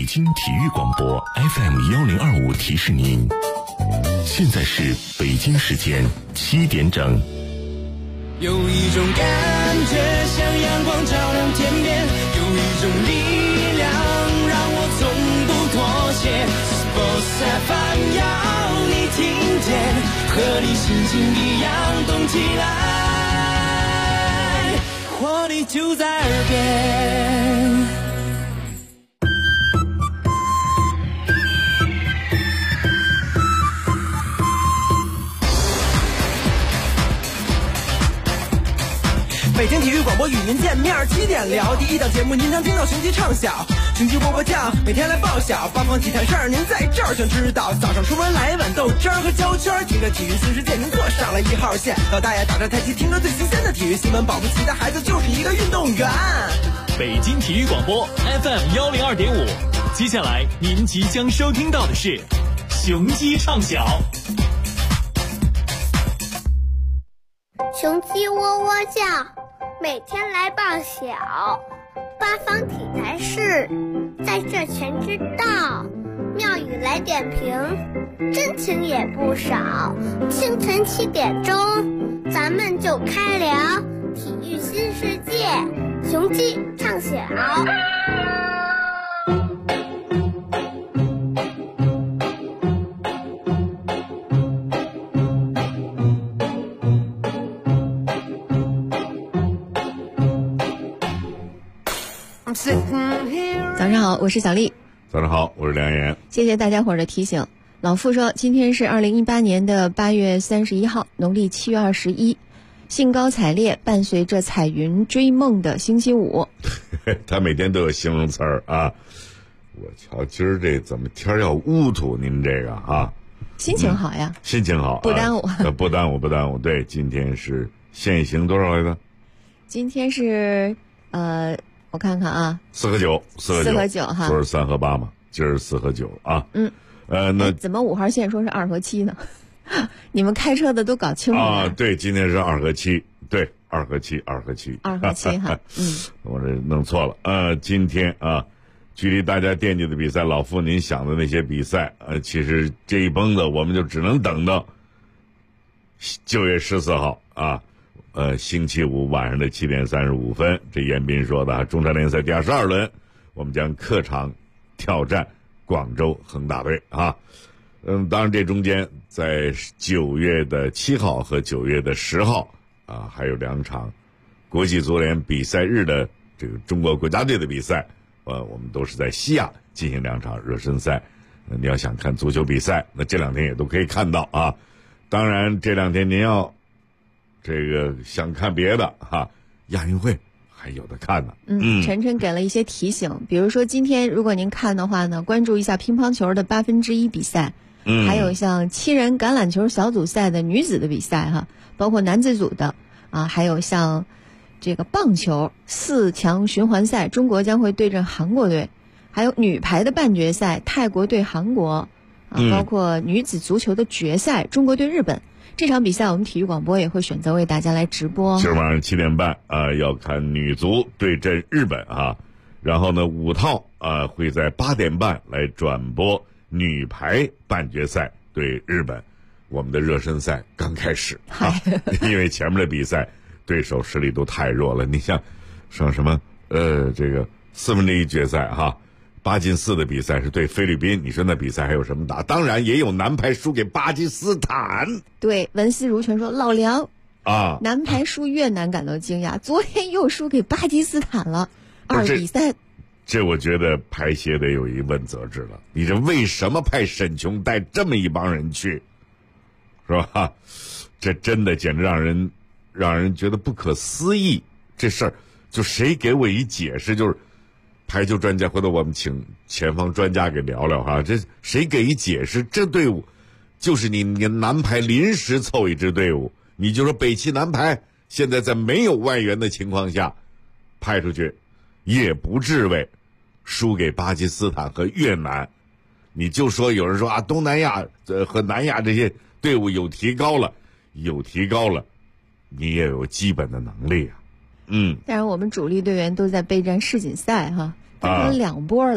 京体育广播 FM1025提示您，现在是北京时间7点整。 有一种感觉像阳光照亮天边，有一种力量让我从不妥协。Sports FM 要你听见，和你心情一样动起来，活力就在耳边。 北京体育广播与您见面，7点聊第一档节目，您能听到雄鸡唱晓，雄鸡波波酱，每天来报晓，八方体坛事儿您在这儿全知道。早上出门来碗豆汁儿和焦圈，听着体育新世界您坐上了1号线。老大爷打着太极，听着最新鲜的体育新闻，保不齐的孩子就是一个运动员。 北京体育广播 FM102.5，接下来您即将收听到的是雄鸡唱晓。 雄鸡喔喔叫，每天来报晓，八方体坛事在这全知道。妙语来点评，真情也不少。清晨7点钟，咱们就开聊体育新世界，雄鸡唱晓。 早上好，我是小丽。 早上好，我是梁岩。 谢谢大家伙儿的提醒。老傅说，今天是2018年的8月31号，农历7月21，兴高采烈，伴随着彩云追梦的星期五。 他每天都有形容词儿啊。我瞧，今儿这怎么天儿要乌土？您这个啊， 心情好呀， 心情好， 不耽误， 不耽误，不耽误。对，今天是限行多少来着？ 今天是我看看啊 ，4和9 哈， 昨儿3和8嘛，今儿4和9啊。那怎么5号线说是2和7呢？你们开车的都搞清楚啊？对，今天是2和7，对，2和7哈。我这弄错了。今天啊，距离大家惦记的比赛，老傅您想的那些比赛，其实这一蹦子我们就只能等到9月14号啊。星期五晚上的7点35分，这严彬说的中超联赛第22轮，我们将客场挑战广州恒大队啊。当然这中间在9月7号和9月10号啊，还有2场国际足联比赛日的这个中国国家队的比赛，我们都是在西亚进行2场热身赛。你要想看足球比赛，那这2天也都可以看到啊。当然这2天您要这个想看别的哈，亚运会还有的看呢。 晨晨给了一些提醒，比如说今天如果您看的话呢，关注一下乒乓球的1/8比赛，还有像7人橄榄球小组赛的女子的比赛哈，包括男子组的啊，还有像这个棒球4强循环赛，中国将会对阵韩国队，还有女排的半决赛，泰国对韩国啊，包括女子足球的决赛，中国对日本。这场比赛我们体育广播也会选择为大家来直播。 今儿晚上7点半要看女足对阵日本啊，然后呢5套会在8点半来转播女排半决赛对日本。我们的热身赛刚开始因为前面的比赛对手实力都太弱了。你像什么这个1/4决赛哈，8进4的比赛是对菲律宾，你说那比赛还有什么打？当然也有男排输给巴基斯坦。 对，文思如泉说老梁啊， 男排输越南感到惊讶，昨天又输给巴基斯坦了，2比3。 这我觉得排协得有一问责制了，你这为什么派沈琼带这么一帮人去，是吧？这真的简直让人觉得不可思议。这事儿就谁给我一解释，就是排球专家，回头我们请前方专家给聊聊哈。这谁给一解释？这队伍就是你男排临时凑一支队伍，你就说北汽男排现在在没有外援的情况下派出去，也不至为输给巴基斯坦和越南。你就说有人说啊，东南亚和南亚这些队伍有提高了，你也有基本的能力啊。 当然我们主力队员都在备战世锦赛哈，分成2波了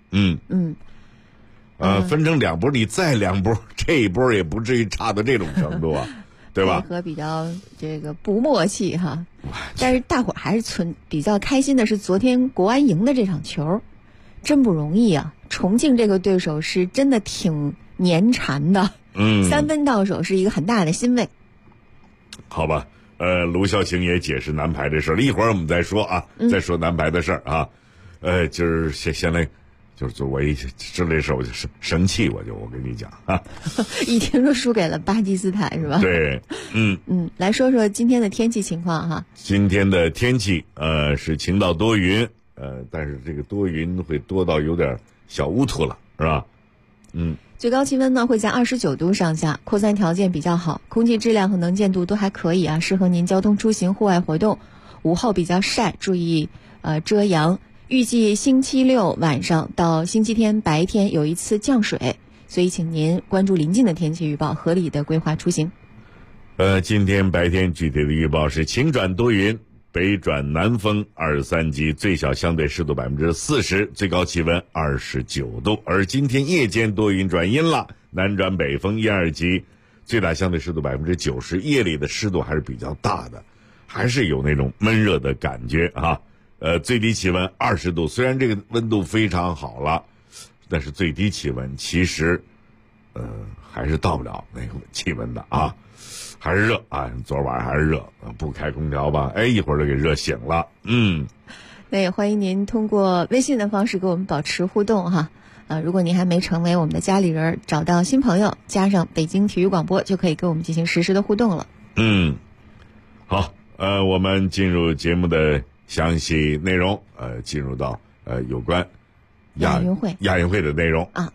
分成2波，你再2波，这一波也不至于差到这种程度啊，对吧？ 配合比较这个不默契哈，但是大伙儿还是比较开心的是，昨天国安赢的这场球，真不容易啊！重庆这个对手是真的挺黏缠的，3分到手是一个很大的欣慰。 好吧，卢孝晴也解释男排的事儿，一会儿我们再说啊，再说男排的事儿啊。今儿先来。就是我一知这事我就生气，我跟你讲啊， 一听说输给了巴基斯坦是吧？ 对， 来说说今天的天气情况哈。 今天的天气是晴到多云，但是这个多云会多到有点小乌涂了，是吧？ 最高气温呢会在29度上下，扩散条件比较好，空气质量和能见度都还可以啊，适合您交通出行、户外活动。午后比较晒，注意遮阳。预计星期六晚上到星期天白天有一次降水，所以请您关注临近的天气预报，合理的规划出行。 今天白天具体的预报是晴转多云，北转南风2-3级，最小相对湿度40%，最高气温29度。而今天夜间多云转阴了，南转北风1-2级，最大相对湿度90%，夜里的湿度还是比较大的，还是有那种闷热的感觉啊。最低气温20度，虽然这个温度非常好了，但是最低气温其实还是到不了那个气温的啊，还是热啊，昨晚上还是热，不开空调吧，一会儿就给热醒了。 那也欢迎您通过微信的方式跟我们保持互动哈。如果您还没成为我们的家里人，找到新朋友，加上北京体育广播，就可以跟我们进行实时的互动了。 好，我们进入节目的详细内容，进入到有关亚运会的内容啊。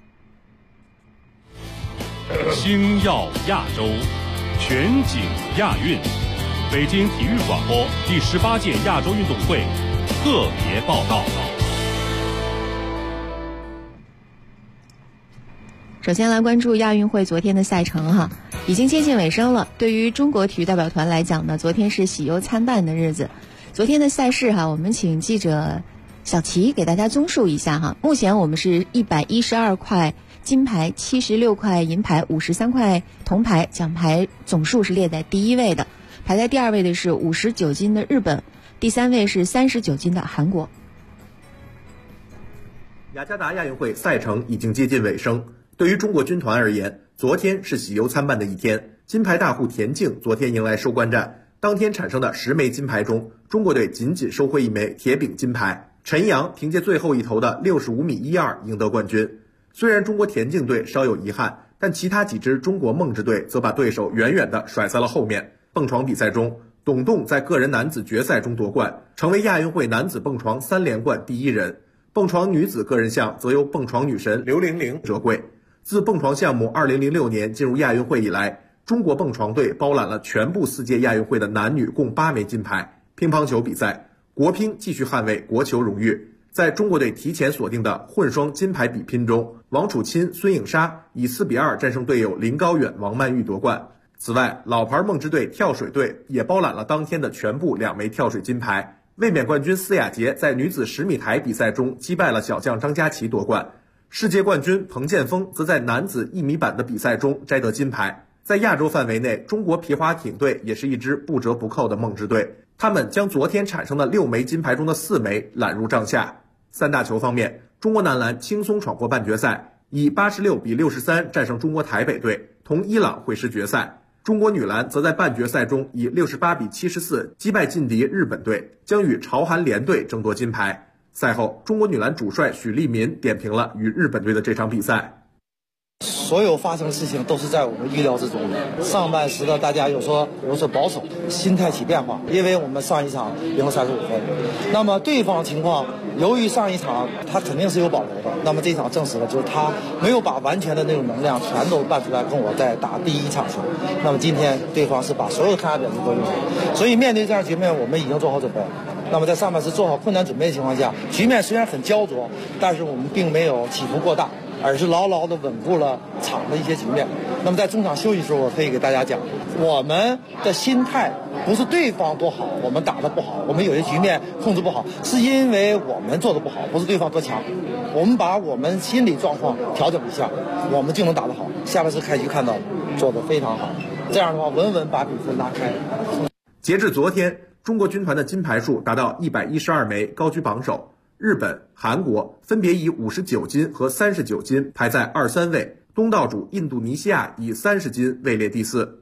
星耀亚洲，全景亚运，北京体育广播第18届亚洲运动会特别报道。 首先来关注亚运会昨天的赛程哈，已经接近尾声了。对于中国体育代表团来讲呢，昨天是喜忧参半的日子。昨天的赛事哈，我们请记者小齐给大家综述一下哈。目前我们是112块金牌、76块银牌、53块铜牌，奖牌总数是列在第1位的。排在第2位的是59金的日本，第3位是39金的韩国。 雅加达亚运会赛程已经接近尾声，对于中国军团而言，昨天是喜忧参半的一天。金牌大户田径昨天迎来收官战，当天产生的10枚金牌中，中国队仅收获1枚铁饼金牌。陈阳凭借最后一头的65米12赢得冠军。虽然中国田径队稍有遗憾，但其他几支中国梦之队则把对手远远地甩在了后面。蹦床比赛中，董栋在个人男子决赛中夺冠，成为亚运会男子蹦床3连冠第1人。蹦床女子个人项则由蹦床女神刘玲玲折桂。自蹦床项目2006年进入亚运会以来，中国蹦床队包揽了全部4届亚运会的男女共8枚金牌。乒乓球比赛，国乒继续捍卫国球荣誉。在中国队提前锁定的混双金牌比拼中，王楚钦、孙颖莎以4-2战胜队友林高远、王曼玉夺冠。此外，老牌梦之队跳水队也包揽了当天的全部2枚跳水金牌。卫冕冠军司雅洁在女子10米台比赛中击败了小将张家齐夺冠。世界冠军彭建锋则在男子1米板的比赛中摘得金牌。在亚洲范围内，中国皮划艇队也是一支不折不扣的梦之队，他们将昨天产生的6枚金牌中的4枚揽入帐下。3大球方面，中国男篮轻松闯过半决赛，以86比63战胜中国台北队，同伊朗会师决赛。中国女篮则在半决赛中以68比74击败劲敌日本队，将与朝韩联队争夺金牌。赛后，中国女篮主帅许利民点评了与日本队的这场比赛。 所有发生的事情都是在我们预料之中的。上半时的大家有所保守，心态起变化，因为我们上一场赢了35分。那么对方情况，由于上一场他肯定是有保留的，那么这一场证实了，就是他没有把完全的那种能量全都办出来，跟我在打第一场球。那么今天对方是把所有的看法表现都用了，所以面对这样局面，我们已经做好准备了。那么在上半时做好困难准备的情况下，局面虽然很焦灼，但是我们并没有起伏过大。 而是牢牢地稳固了场的一些局面。那么在中场休息时候，我可以给大家讲，我们的心态不是对方多好，我们打得不好，我们有些局面控制不好，是因为我们做得不好，不是对方多强。我们把我们心理状况调整一下，我们就能打得好。下半时开局看到做得非常好，这样的话稳稳把比分拉开。 截至昨天，中国军团的金牌数达到112枚，高居榜首。日本、韩国分别以59金和39金排在2、3位，东道主印度尼西亚以30金位列第4。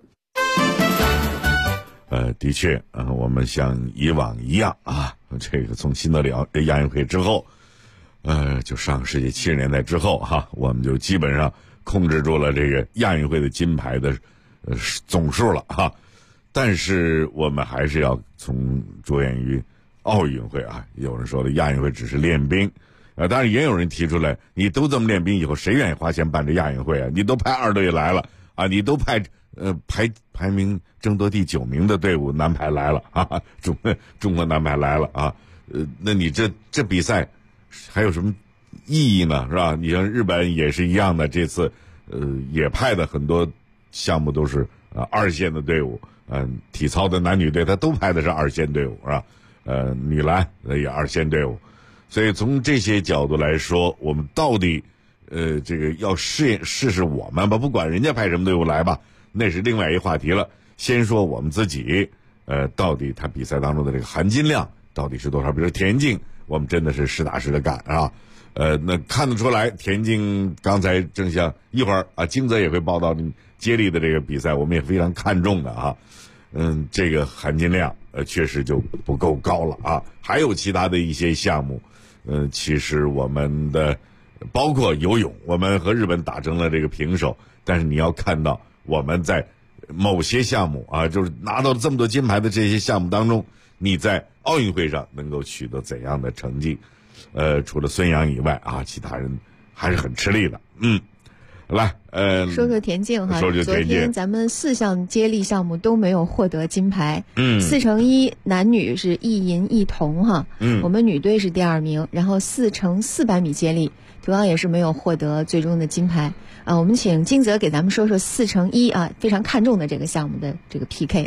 的确我们像以往一样啊，这个从新德里亚运会之后，就上个世纪70年代之后我们就基本上控制住了这个亚运会的金牌的总数了但是我们还是要从着眼于奥运会有人说的亚运会只是练兵，当然也有人提出来，你都这么练兵，以后谁愿意花钱办这亚运会你都派二队来了你都派排名争夺第9名的队伍男排来了中国男排来了那你这比赛还有什么意义呢？是吧？你像日本也是一样的，这次也派的很多项目都是二线的队伍，体操的男女队他都派的是二线队伍是吧？女篮也二线队伍，所以从这些角度来说，我们到底这个要试试我们吧，不管人家派什么队伍来吧，那是另外一个话题了。先说我们自己，到底他比赛当中的这个含金量到底是多少？比如田径，我们真的是实打实的干那看得出来，田径刚才正像一会儿金泽也会报道接力的这个比赛，我们也非常看重的这个含金量确实就不够高了还有其他的一些项目，其实我们的包括游泳，我们和日本打成了这个平手，但是你要看到我们在某些项目就是拿到这么多金牌的这些项目当中，你在奥运会上能够取得怎样的成绩？除了孙杨以外其他人还是很吃力的。来， 说说田径说说田径。 昨天咱们4项接力项目都没有获得金牌。4×1男女是1银1铜我们女队是第2名，然后4×400米接力同样也是没有获得最终的金牌我们请金泽给咱们说说4×1非常看重的这个项目的这个 PK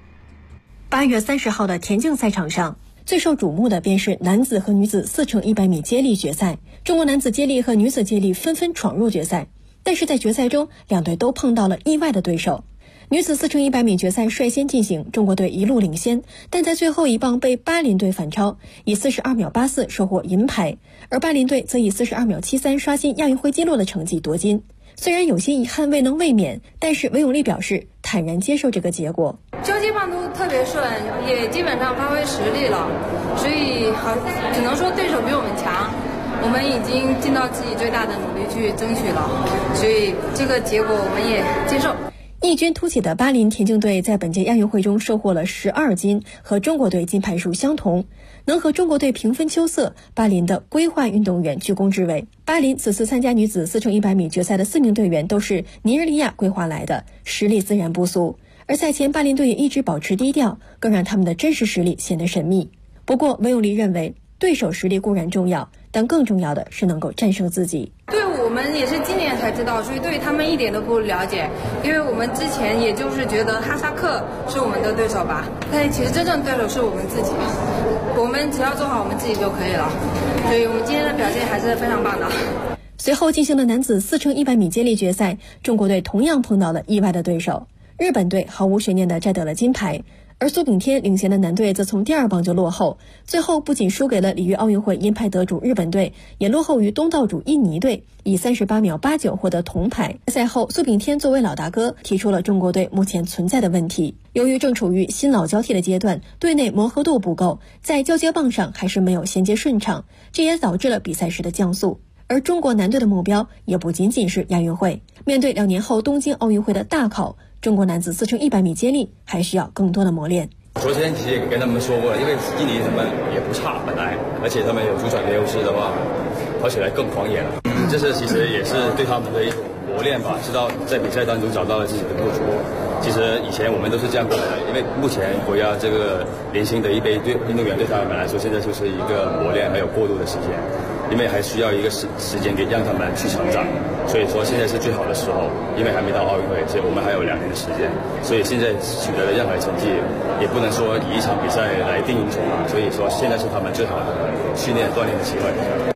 8月30号的田径赛场上，最受瞩目的便是男子和女子4×100米接力决赛。中国男子接力和女子接力纷纷闯入决赛，但是在决赛中，两队都碰到了意外的对手。女子4×100米决赛率先进行，中国队一路领先，但在最后一棒被巴林队反超，以42秒84收获银牌，而巴林队则以42秒73刷新亚运会纪录的成绩夺金。虽然有些遗憾未能卫冕，但是韦永丽表示坦然接受这个结果。 交接棒都特别顺，也基本上发挥实力了，所以只能说对手比我们强，我们已经尽到自己最大的努力去争取了，所以这个结果我们也接受。 异军突起的巴林田径队在本届亚运会中收获了12金，和中国队金牌数相同。能和中国队平分秋色，巴林的规划运动员居功至伟。巴林此次参加女子4×100米决赛的4名队员都是尼日利亚规划来的，实力自然不俗。而赛前巴林队也一直保持低调，更让他们的真实实力显得神秘。不过韦永丽认为，对手实力固然重要，但更重要的是能够战胜自己。 队伍我们也是今年才知道，所以对他们一点都不了解，因为我们之前也就是觉得哈萨克是我们的对手吧，但其实真正对手是我们自己，我们只要做好我们自己就可以了，所以我们今天的表现还是非常棒的。 随后进行的男子4×100米接力决赛，中国队同样碰到了意外的对手，日本队毫无悬念地摘得了金牌。而苏炳添领衔的男队则从第2棒就落后，最后不仅输给了里约奥运会银牌得主日本队，也落后于东道主印尼队，以38秒89获得铜牌。赛后，苏炳添作为老大哥提出了中国队目前存在的问题，由于正处于新老交替的阶段，队内磨合度不够，在交接棒上还是没有衔接顺畅，这也导致了比赛时的降速。而中国男队的目标也不仅仅是亚运会，面对2年后东京奥运会的大考，中国男子4×100米接力还需要更多的磨练。 昨天其实也跟他们说过了，因为印尼他们也不差本来，而且他们有主场的优势的话，跑起来更狂野了。这是其实也是对他们的一种磨练吧，知道在比赛当中找到了自己的不足。其实以前我们都是这样过来的，因为目前国家这个年轻的一辈运动员对他们来说，现在就是一个磨练还有过渡的时间。 因为还需要一个时间给让他们去成长。所以说现在是最好的时候，因为还没到奥运会，所以我们还有2年的时间。所以现在取得的任何成绩，也不能说以一场比赛来定英雄啊。所以说现在是他们最好的训练锻炼的机会。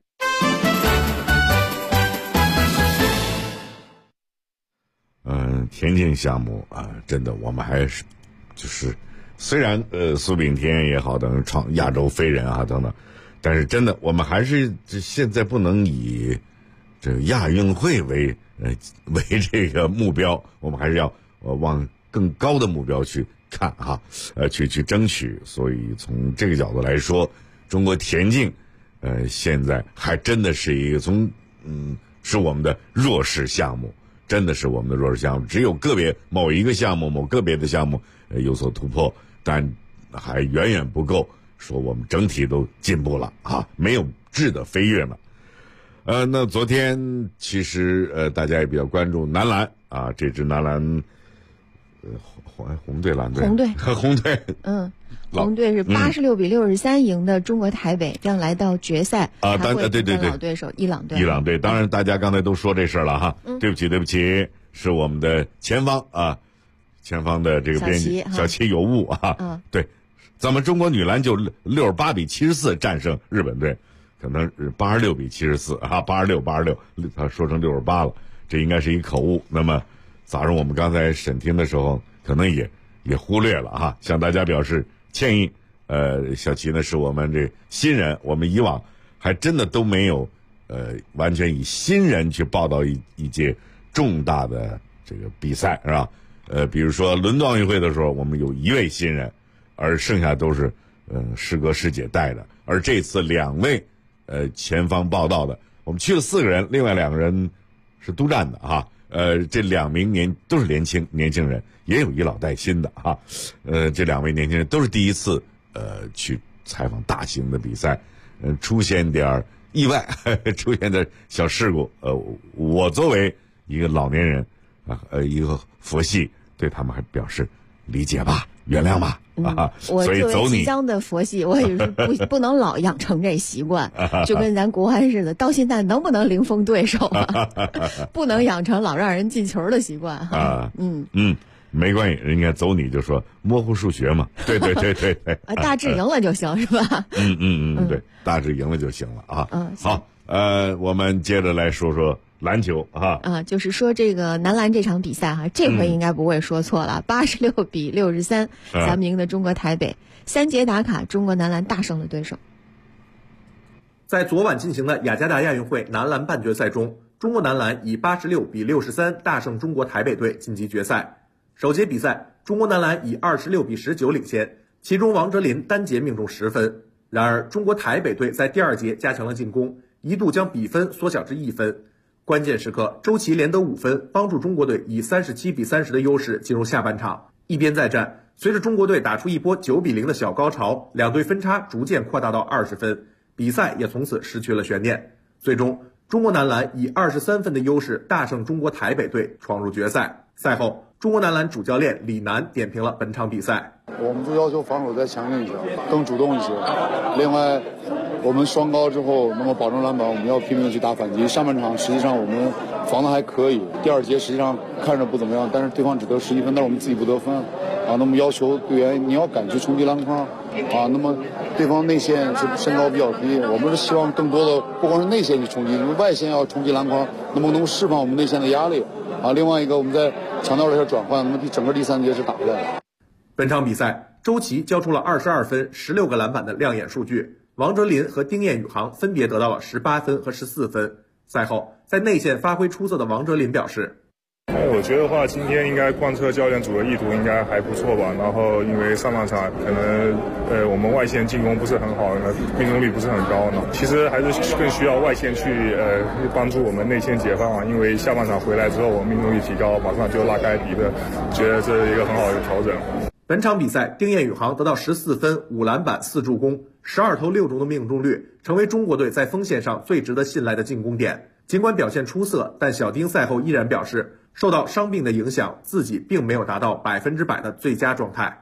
田径项目啊，真的我们还是就是虽然苏炳添也好等创亚洲飞人啊等等，但是真的我们还是现在不能以这个亚运会为这个目标，我们还是要往更高的目标去看哈，去争取。所以从这个角度来说，中国田径现在还真的是一个是我们的弱势项目。真的是我们的弱势项目，只有某一个项目、某个别的项目有所突破，但还远远不够说我们整体都进步了啊，没有质的飞跃呢。那昨天其实大家也比较关注男篮啊，这支男篮红队蓝队红队红队是86比63赢的中国台北，将来到决赛啊。对老对手伊朗队。 当然大家刚才都说这事了哈，对不起，是我们的前方啊，前方的这个编辑小齐有误啊。对，咱们中国女篮就68比74战胜日本队，可能是86比74啊，86，他说成68了，这应该是一口误。那么早上我们刚才审听的时候，可能也忽略了哈，向大家表示歉意。小齐呢是我们这新人，我们以往还真的都没有完全以新人去报道一届重大的这个比赛，是吧？比如说伦敦奥运会的时候，我们有1位新人，而剩下都是师哥师姐带的。而这次2位前方报道的，我们去了4个人，另外2个人是督战的哈。这2名都是年轻人，也有以老带新的哈。这2位年轻人都是第一次去采访大型的比赛，出现点意外，出现点小事故。我作为一个老年人啊，一个佛系，对他们还表示理解吧，原谅吧。 我所以作为即将的佛系，我也是不能老养成这习惯，就跟咱国安似的，到现在能不能零封对手啊？不能养成老让人进球的习惯哈。 没关系，人家走你就说模糊数学嘛，对。 大致赢了就行是吧？ 对，大致赢了就行了啊。好，我们接着来说说篮球啊。 就是说这个男篮这场比赛哈，这回应该不会说错了，86比63，咱们赢的中国台北，3节打卡，中国男篮大胜了对手。 在昨晚进行的雅加达亚运会男篮半决赛中，中国男篮以86比63大胜中国台北队晋级决赛。首节比赛，中国男篮以26比19领先，其中王哲林单节命中10分。然而，中国台北队在第2节加强了进攻，一度将比分缩小至1分。关键时刻，周琦连得5分，帮助中国队以37比30的优势进入下半场。一边再战，随着中国队打出一波9比0的小高潮，两队分差逐渐扩大到20分，比赛也从此失去了悬念。最终，中国男篮以23分的优势大胜中国台北队，闯入决赛。赛后，中国男篮主教练李楠点评了本场比赛。 我们就要求防守再强硬一些，更主动一些。另外，我们双高之后能够保证篮板，我们要拼命去打反击。上半场实际上我们防得还可以，第2节实际上看着不怎么样，但是对方只得11分，但是我们自己不得分啊。那么要求队员你要敢去冲击篮筐啊。那么对方内线是身高比较低，我们是希望更多的不光是内线去冲击，那么外线要冲击篮筐，那么能释放我们内线的压力啊。另外一个我们在强调了一下转换，那么整个第3节是打不来。 本场比赛，周琦交出了22分、16个篮板的亮眼数据，王哲林和丁彦雨航分别得到了18分和14分。赛后，在内线发挥出色的王哲林表示， 我觉得话，今天应该贯彻教练组的意图，应该还不错吧。然后因为上半场可能我们外线进攻不是很好，命中率不是很高呢。其实还是更需要外线去帮助我们内线解放啊。因为下半场回来之后，我们命中率提高，马上就拉开比分，觉得这是一个很好的调整。 本场比赛，丁彦雨航得到14分、5篮板、4助攻，12投6中的命中率，成为中国队在锋线上最值得信赖的进攻点。尽管表现出色，但小丁赛后依然表示，受到伤病的影响，自己并没有达到100%的最佳状态。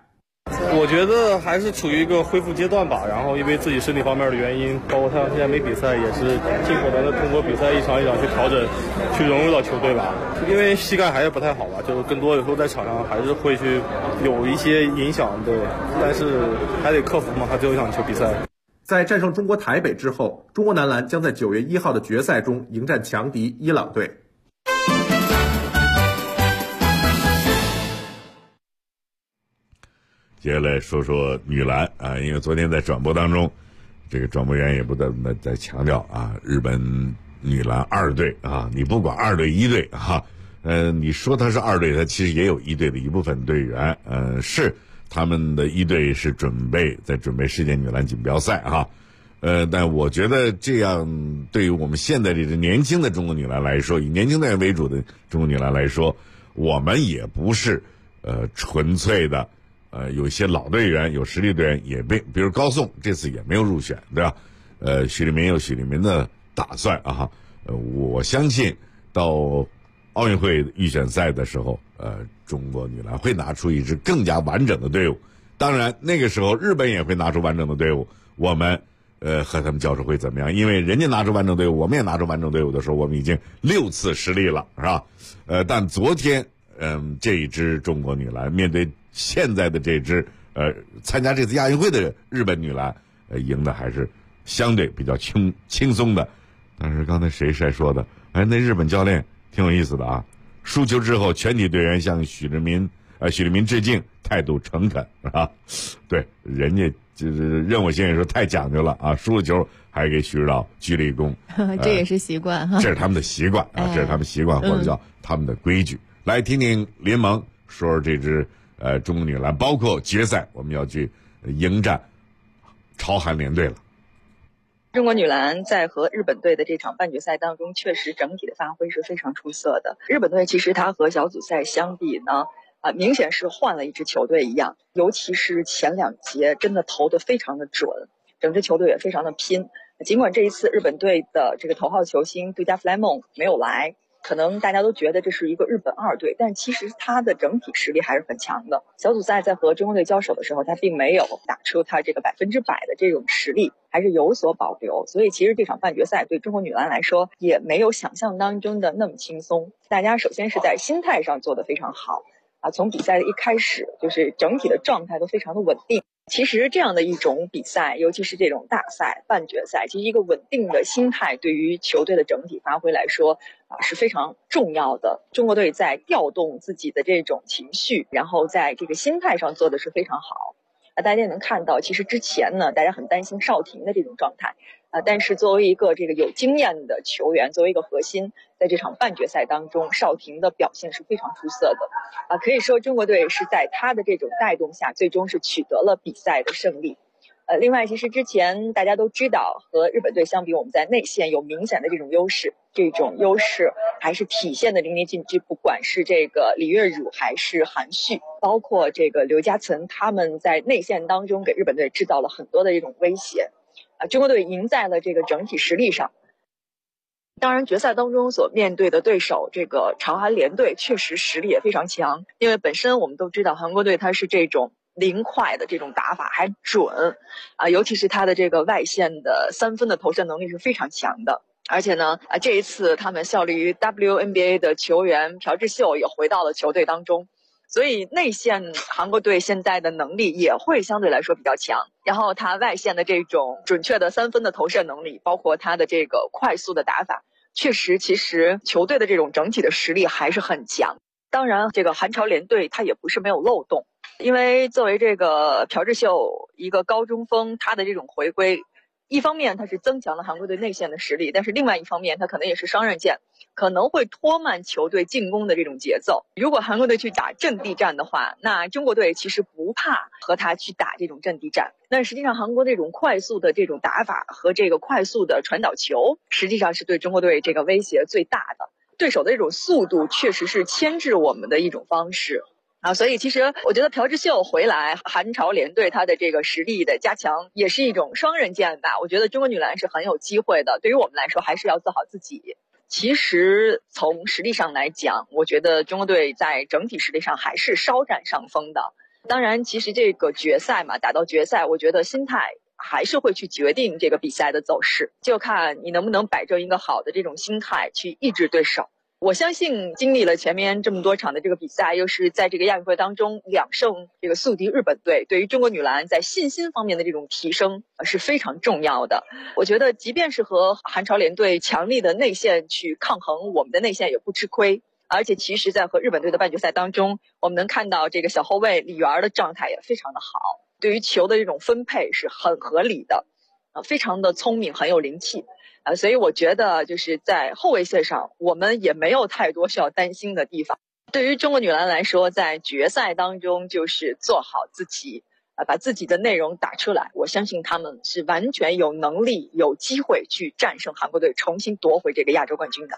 我觉得还是处于一个恢复阶段吧，然后因为自己身体方面的原因，包括他现在没比赛，也是尽可能的通过比赛一场一场去调整，去融入到球队吧。因为膝盖还是不太好吧，就是更多有时候在场上还是会去有一些影响的，但是还得克服嘛，他最后一场球比赛。 在战胜中国台北之后，中国男篮将在9月1号的决赛中迎战强敌伊朗队。 接下来说说女篮啊，因为昨天在转播当中，这个转播员也不断的在强调啊，日本女篮2队啊，你不管2队1队啊，你说他是2队，他其实也有1队的一部分队员，是他们的1队是准备世界女篮锦标赛哈，但我觉得这样对于我们现在这支年轻的中国女篮来说，以年轻队员为主的中国女篮来说，我们也不是纯粹的。有一些老队员、有实力队员也比如高颂这次也没有入选，对吧？许利民有许利民的打算啊。我相信到奥运会预选赛的时候，中国女篮会拿出一支更加完整的队伍。当然，那个时候日本也会拿出完整的队伍。我们和他们交手会怎么样？因为人家拿出完整队伍，我们也拿出完整队伍的时候，我们已经6次失利了，是吧？但昨天，这一支中国女篮面对现在的这支参加这次亚运会的日本女篮，赢的还是相对比较轻松的。但是刚才谁说的？那日本教练挺有意思的啊！输球之后，全体队员向许利民致敬，态度诚恳啊。对，人家就是任我先生说太讲究了啊，输了球还给许指导鞠了一躬， 这也是习惯哈， 这是他们的习惯啊，这是他们习惯或者叫他们的规矩。来听听林萌说这支中国女篮，包括决赛我们要去迎战朝韩联队了。 中国女篮在和日本队的这场半决赛当中，确实整体的发挥是非常出色的。日本队其实它和小组赛相比呢，明显是换了一支球队一样，尤其是前2节真的投得非常的准，整支球队也非常的拼。尽管这一次日本队的这个头号球星杜加弗莱梦没有来，可能大家都觉得这是一个日本2队，但其实他的整体实力还是很强的。小组赛在和中国队交手的时候，他并没有打出他这个100%的这种实力，还是有所保留。所以其实这场半决赛对中国女篮来说也没有想象当中的那么轻松。大家首先是在心态上做得非常好啊，从比赛的一开始就是整体的状态都非常的稳定。其实这样的一种比赛，尤其是这种大赛、半决赛，其实一个稳定的心态对于球队的整体发挥来说是非常重要的。中国队在调动自己的这种情绪，然后在这个心态上做的是非常好。大家也能看到，其实之前呢，大家很担心邵婷的这种状态但是作为一个这个有经验的球员，作为一个核心，在这场半决赛当中，邵婷的表现是非常出色的可以说中国队是在他的这种带动下，最终是取得了比赛的胜利。另外，其实之前大家都知道，和日本队相比，我们在内线有明显的这种优势，这种优势还是体现的淋漓尽致。不管是这个李月汝还是韩旭，包括这个刘家岑，他们在内线当中给日本队制造了很多的这种威胁中国队赢在了这个整体实力上。当然，决赛当中所面对的对手这个朝韩联队确实实力也非常强，因为本身我们都知道韩国队它是这种零快的这种打法还准尤其是他的这个外线的3分的投射能力是非常强的。而且呢这一次他们效力于 WNBA 的球员朴智秀也回到了球队当中，所以内线韩国队现在的能力也会相对来说比较强，然后他外线的这种准确的3分的投射能力，包括他的这个快速的打法，确实其实球队的这种整体的实力还是很强。当然这个韩朝联队他也不是没有漏洞，因为作为这个朴智秀一个高中锋，他的这种回归一方面他是增强了韩国队内线的实力，但是另外一方面他可能也是双刃剑，可能会拖慢球队进攻的这种节奏。如果韩国队去打阵地战的话，那中国队其实不怕和他去打这种阵地战。但实际上韩国这种快速的这种打法和这个快速的传导球，实际上是对中国队这个威胁最大的。对手的这种速度确实是牵制我们的一种方式所以其实我觉得朴智秀回来，韩朝联队他的这个实力的加强也是一种双刃剑吧。我觉得中国女篮是很有机会的，对于我们来说还是要做好自己。其实从实力上来讲，我觉得中国队在整体实力上还是稍占上风的当然，其实这个决赛嘛，打到决赛，我觉得心态还是会去决定这个比赛的走势，就看你能不能摆正一个好的这种心态去抑制对手。我相信经历了前面这么多场的这个比赛，又是在这个亚运会当中2胜这个宿敌日本队，对于中国女篮在信心方面的这种提升是非常重要的。我觉得即便是和韩朝联队强力的内线去抗衡，我们的内线也不吃亏。而且其实在和日本队的半决赛当中，我们能看到这个小后卫李媛的状态也非常的好，对于球的这种分配是很合理的，非常的聪明，很有灵气。所以我觉得就是在后卫线上，我们也没有太多需要担心的地方。对于中国女篮来说，在决赛当中就是做好自己，把自己的内容打出来，我相信他们是完全有能力、有机会去战胜韩国队，重新夺回这个亚洲冠军的。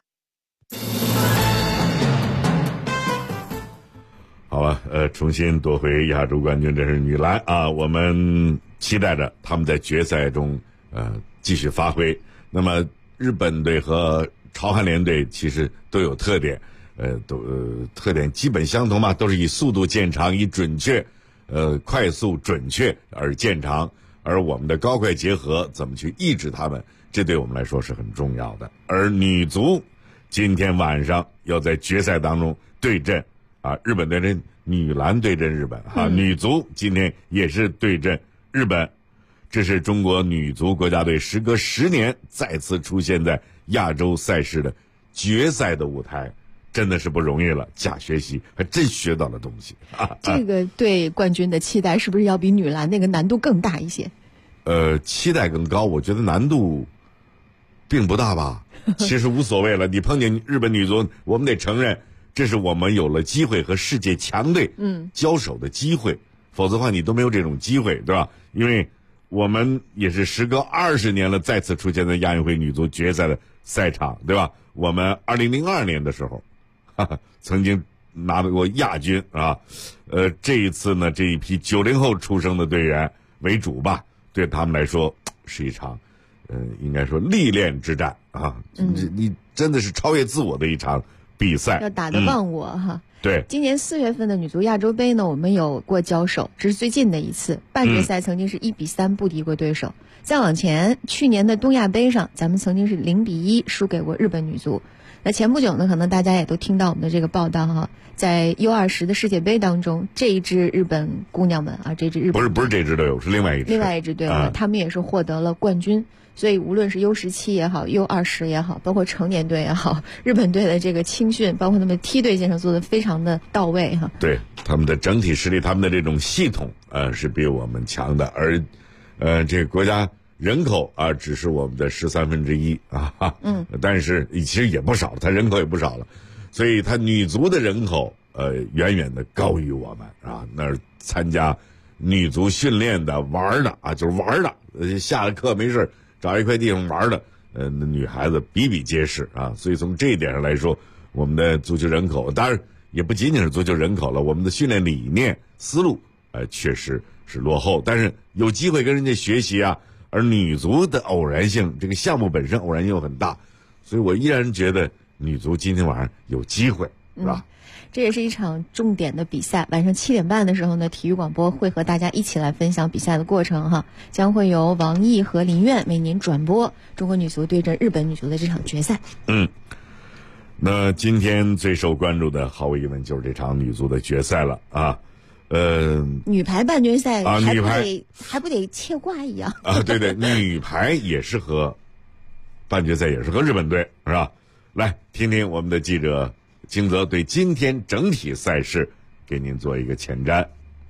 好了，重新夺回亚洲冠军，这是女篮啊，我们期待着他们在决赛中继续发挥。那么日本队和朝韩联队其实都有特点，特点基本相同嘛，都是以速度见长，以准确快速准确而见长。而我们的高快结合怎么去抑制他们，这对我们来说是很重要的。而女足今天晚上要在决赛当中对阵日本对阵女篮对阵日本女足今天也是对阵日本。这是中国女足国家队时隔10年再次出现在亚洲赛事的决赛的舞台，真的是不容易了。假学习还真学到了东西这个对冠军的期待是不是要比女篮那个难度更大一些？ 期待更高，我觉得难度并不大吧。其实无所谓了，你碰见日本女足，我们得承认这是我们有了机会和世界强队交手的机会，否则的话你都没有这种机会，对吧？因为我们也是时隔20年了，再次出现在亚运会女足决赛的赛场，对吧？我们2002年的时候曾经拿到过亚军这一次呢，这一批90后出生的队员为主吧，对他们来说是一场应该说历练之战你真的是超越自我的一场比赛， 要打得忘我对， 今年4月份的女足亚洲杯呢，我们有过交手，这是最近的一次。半决赛曾经是1比3不敌过对手。再往前，去年的东亚杯上，咱们曾经是0比1输给过日本女足。那前不久呢，可能大家也都听到我们的这个报道在 U20 的世界杯当中，这一支日本姑娘们这支日本不是这支队伍，是另外一支队伍，他们也是获得了冠军。所以无论是 U17 也好 U20 也好，包括成年队也好，日本队的这个青训包括他们梯队建设做得非常的到位对，他们的整体实力，他们的这种系统是比我们强的。而这个国家人口只是我们的1/13但是其实也不少了，它人口也不少了，所以它女足的人口远远的高于我们那儿参加女足训练的玩的就是玩的下了课没事找一块地方玩的女孩子比比皆是所以从这一点上来说，我们的足球人口当然也不仅仅是足球人口了，我们的训练理念思路确实是落后，但是有机会跟人家学习而女足的偶然性，这个项目本身偶然性又很大，所以我依然觉得女足今天晚上有机会是吧？ 这也是一场重点的比赛，晚上7点半的时候呢，体育广播会和大家一起来分享比赛的过程将会由王毅和林苑为您转播中国女足对阵日本女足的这场决赛。 那今天最受关注的毫无疑问就是这场女足的决赛了女排半决赛还不得切挂一样对，女排也是和半决赛也是和日本队是吧？来听听我们的记者金泽对今天整体赛事给您做一个前瞻。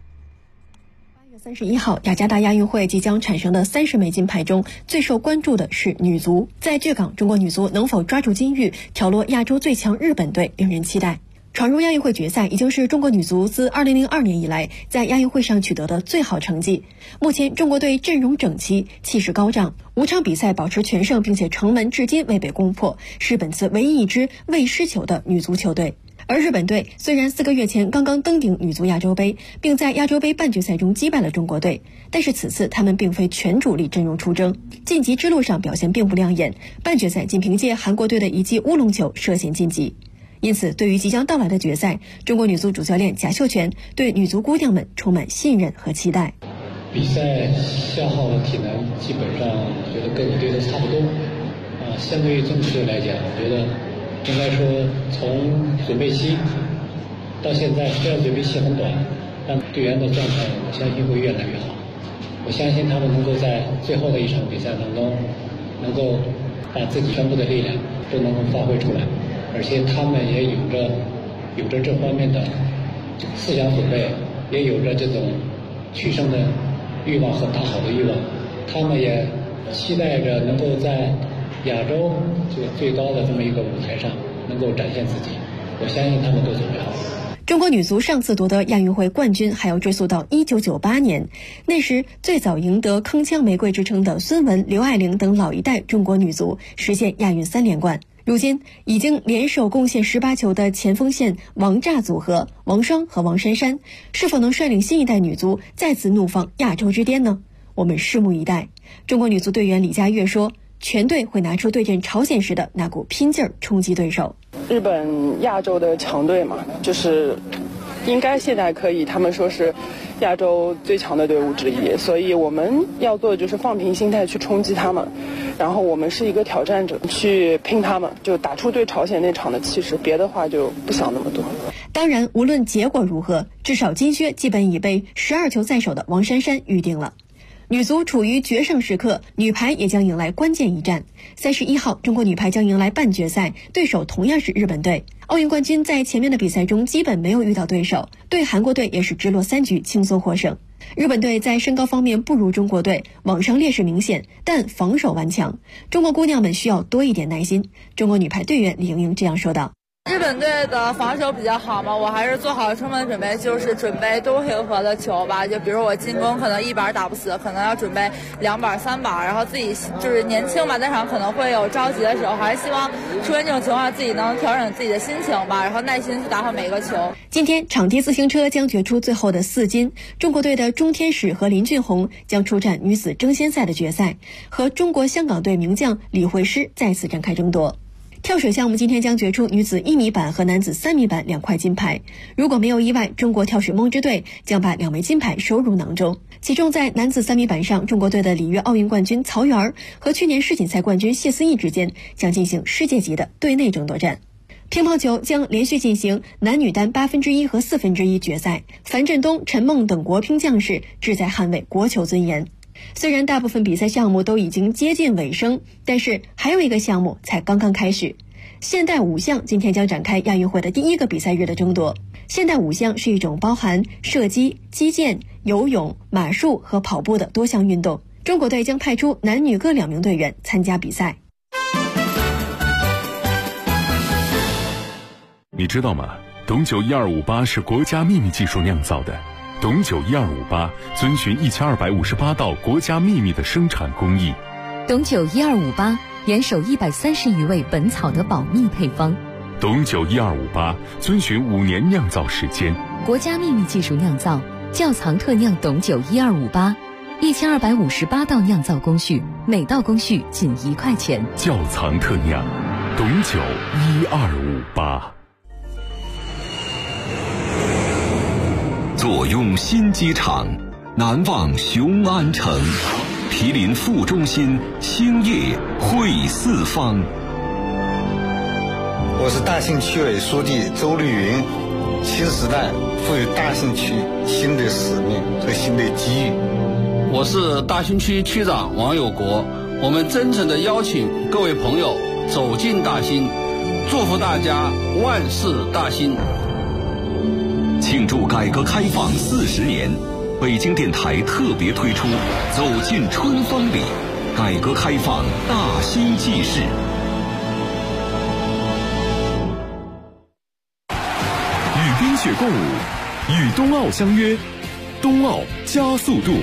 8月31号，雅加达亚运会即将产生的30枚金牌中，最受关注的是女足。在巨港，中国女足能否抓住机遇，挑落亚洲最强日本队，令人期待。闯入亚运会决赛已经是中国女足自2002年以来在亚运会上取得的最好成绩。目前中国队阵容整齐，气势高涨，5场比赛保持全胜，并且城门至今未被攻破，是本次唯一一支未失球的女足球队。而日本队虽然4个月前刚刚登顶女足亚洲杯，并在亚洲杯半决赛中击败了中国队，但是此次他们并非全主力阵容出征，晋级之路上表现并不亮眼，半决赛仅凭借韩国队的一记乌龙球涉险晋级。 因此，对于即将到来的决赛，中国女足主教练贾秀全对女足姑娘们充满信任和期待。 比赛消耗的体能基本上觉得跟你对手差不多，相对于中国队来讲，我觉得应该说从准备期到现在，虽然准备期很短，但队员的状态我相信会越来越好。我相信他们能够在最后的一场比赛当中，能够把自己全部的力量都能够发挥出来，而且他们也有着这方面的思想准备，也有着这种取胜的欲望和打好的欲望。他们也期待着能够在亚洲这个最高的这么一个舞台上能够展现自己。我相信他们都准备好了。 中国女足上次夺得亚运会冠军还要追溯到1998年，那时最早赢得铿锵玫瑰之称的孙雯、刘爱玲等老一代中国女足实现亚运3连冠。如今已经联手贡献18球的前锋线王炸组合王霜和王珊珊，是否能率领新一代女足再次怒放亚洲之巅呢？我们拭目以待。中国女足队员李佳悦说，全队会拿出对阵朝鲜时的那股拼劲儿冲击对手。 日本亚洲的强队嘛，就是应该现在可以他们说是亚洲最强的队伍之一，所以我们要做的就是放平心态去冲击他们，然后我们是一个挑战者，去拼他们，就打出对朝鲜那场的气势，别的话就不想那么多。 当然无论结果如何，至少金靴基本已被12球在手的王珊珊预定了。女足处于决胜时刻，女排也将迎来关键一战。31号，中国女排将迎来半决赛，对手同样是日本队。奥运冠军在前面的比赛中基本没有遇到对手，对韩国队也是直落3局轻松获胜。日本队在身高方面不如中国队，网上劣势明显，但防守顽强。中国姑娘们需要多一点耐心。中国女排队员李盈莹这样说道。 日本队的防守比较好嘛，我还是做好充分准备，就是准备多回合的球吧。就比如我进攻可能1板打不死，可能要准备2板3板，然后自己就是年轻吧，那场可能会有着急的时候，还是希望出现这种情况自己能调整自己的心情吧，然后耐心去打好每一个球。 今天场地自行车将决出最后的4金，中国队的钟天使和林俊宏将出战女子争先赛的决赛，和中国香港队名将李慧诗再次展开争夺。跳水项目今天将决出女子1米板和男子3米板2块金牌。如果没有意外，中国跳水梦之队将把2枚金牌收入囊中。其中在男子3米板上，中国队的里约奥运冠军曹缘和去年世锦赛冠军谢思义之间将进行世界级的队内争夺战。乒乓球将连续进行男女单1/8和1/4决赛，樊振东、陈梦等国乒将士志在捍卫国球尊严。虽然大部分比赛项目都已经接近尾声，但是还有一个项目才刚刚开始。现代5项今天将展开亚运会的第一个比赛日的争夺。现代5项是一种包含射击、击剑、游泳、马术和跑步的多项运动。中国队将派出男女各2名队员参加比赛。 你知道吗？董酒1258是国家秘密技术酿造的。董酒1258遵循1258道国家秘密的生产工艺。 董酒1258严守130余味本草的保密配方。 董酒1258遵循5年酿造时间， 国家秘密技术酿造，窖藏特酿董酒1258，1258道酿造工序，每道工序仅1块钱。 窖藏特酿，董酒1258。 坐拥新机场，难忘雄安城，毗邻副中心，兴业汇四方。 我是大兴区委书记周绿云。新时代赋予大兴区新的使命和新的机遇。 我是大兴区区长王有国。我们真诚地邀请各位朋友走进大兴，祝福大家万事大兴。 庆祝改革开放40年，北京电台特别推出《走进春风里》，改革开放大兴纪事。 与冰雪共舞，与冬奥相约，冬奥加速度。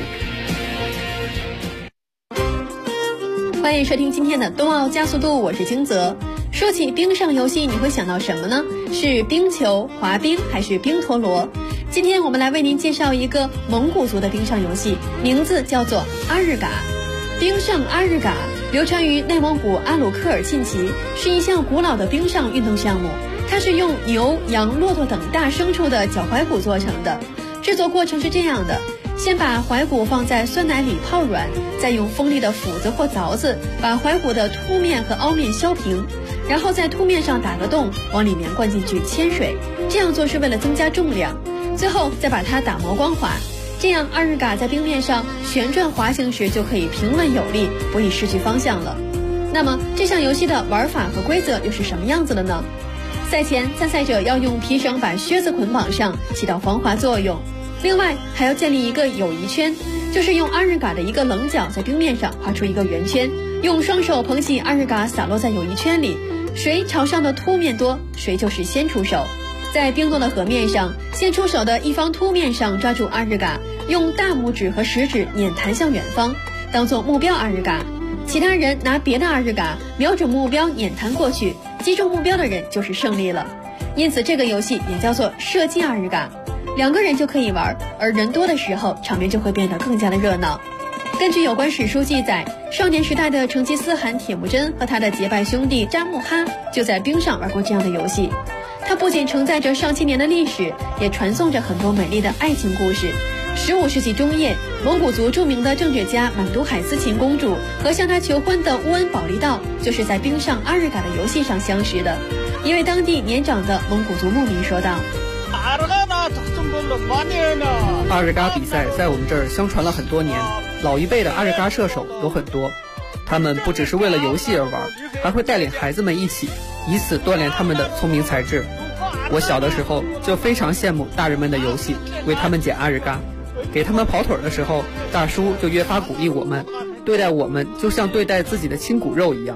欢迎收听今天的冬奥加速度，我是金泽。说起冰上游戏，你会想到什么呢？是冰球、滑冰还是冰陀螺？今天我们来为您介绍一个蒙古族的冰上游戏，名字叫做阿日嘎。冰上阿日嘎流传于内蒙古阿鲁科尔沁旗，是一项古老的冰上运动项目。 它是用牛、羊、骆驼等大牲畜的脚踝骨做成的。制作过程是这样的：先把踝骨放在酸奶里泡软，再用锋利的斧子或凿子把踝骨的凸面和凹面削平，然后在凸面上打个洞，往里面灌进去铅水。这样做是为了增加重量。最后再把它打磨光滑，这样二日嘎在冰面上旋转滑行时就可以平稳有力，不易失去方向了。那么这项游戏的玩法和规则又是什么样子的呢？赛前参赛者要用皮绳把靴子捆绑上，起到防滑作用。另外还要建立一个友谊圈，就是用二日嘎的一个棱角在冰面上画出一个圆圈，用双手捧起二日嘎洒落在友谊圈里，谁朝上的凸面多，谁就是先出手。在冰冻的河面上，先出手的一方凸面上抓住二日嘎，用大拇指和食指捻弹向远方，当做目标二日嘎。其他人拿别的二日嘎瞄准目标捻弹过去，击中目标的人就是胜利了。因此这个游戏也叫做射击二日嘎，2个人就可以玩，而人多的时候场面就会变得更加的热闹。根据有关史书记载，少年时代的成吉思汗铁木真和他的结拜兄弟扎木哈就在冰上玩过这样的游戏。它不仅承载着上千年的历史，也传颂着很多美丽的爱情故事。15世纪中叶，蒙古族著名的政治家满都海斯琴公主和向她求婚的乌恩保利道就是在冰上二日嘎的游戏上相识的。一位当地年长的蒙古族牧民说道： 二日嘎比赛在我们这儿相传了很多年，老一辈的二日嘎射手有很多，他们不只是为了游戏而玩，还会带领孩子们一起，以此锻炼他们的聪明才智。我小的时候就非常羡慕大人们的游戏，为他们捡二日嘎，给他们跑腿的时候，大叔就越发鼓励我们，对待我们就像对待自己的亲骨肉一样。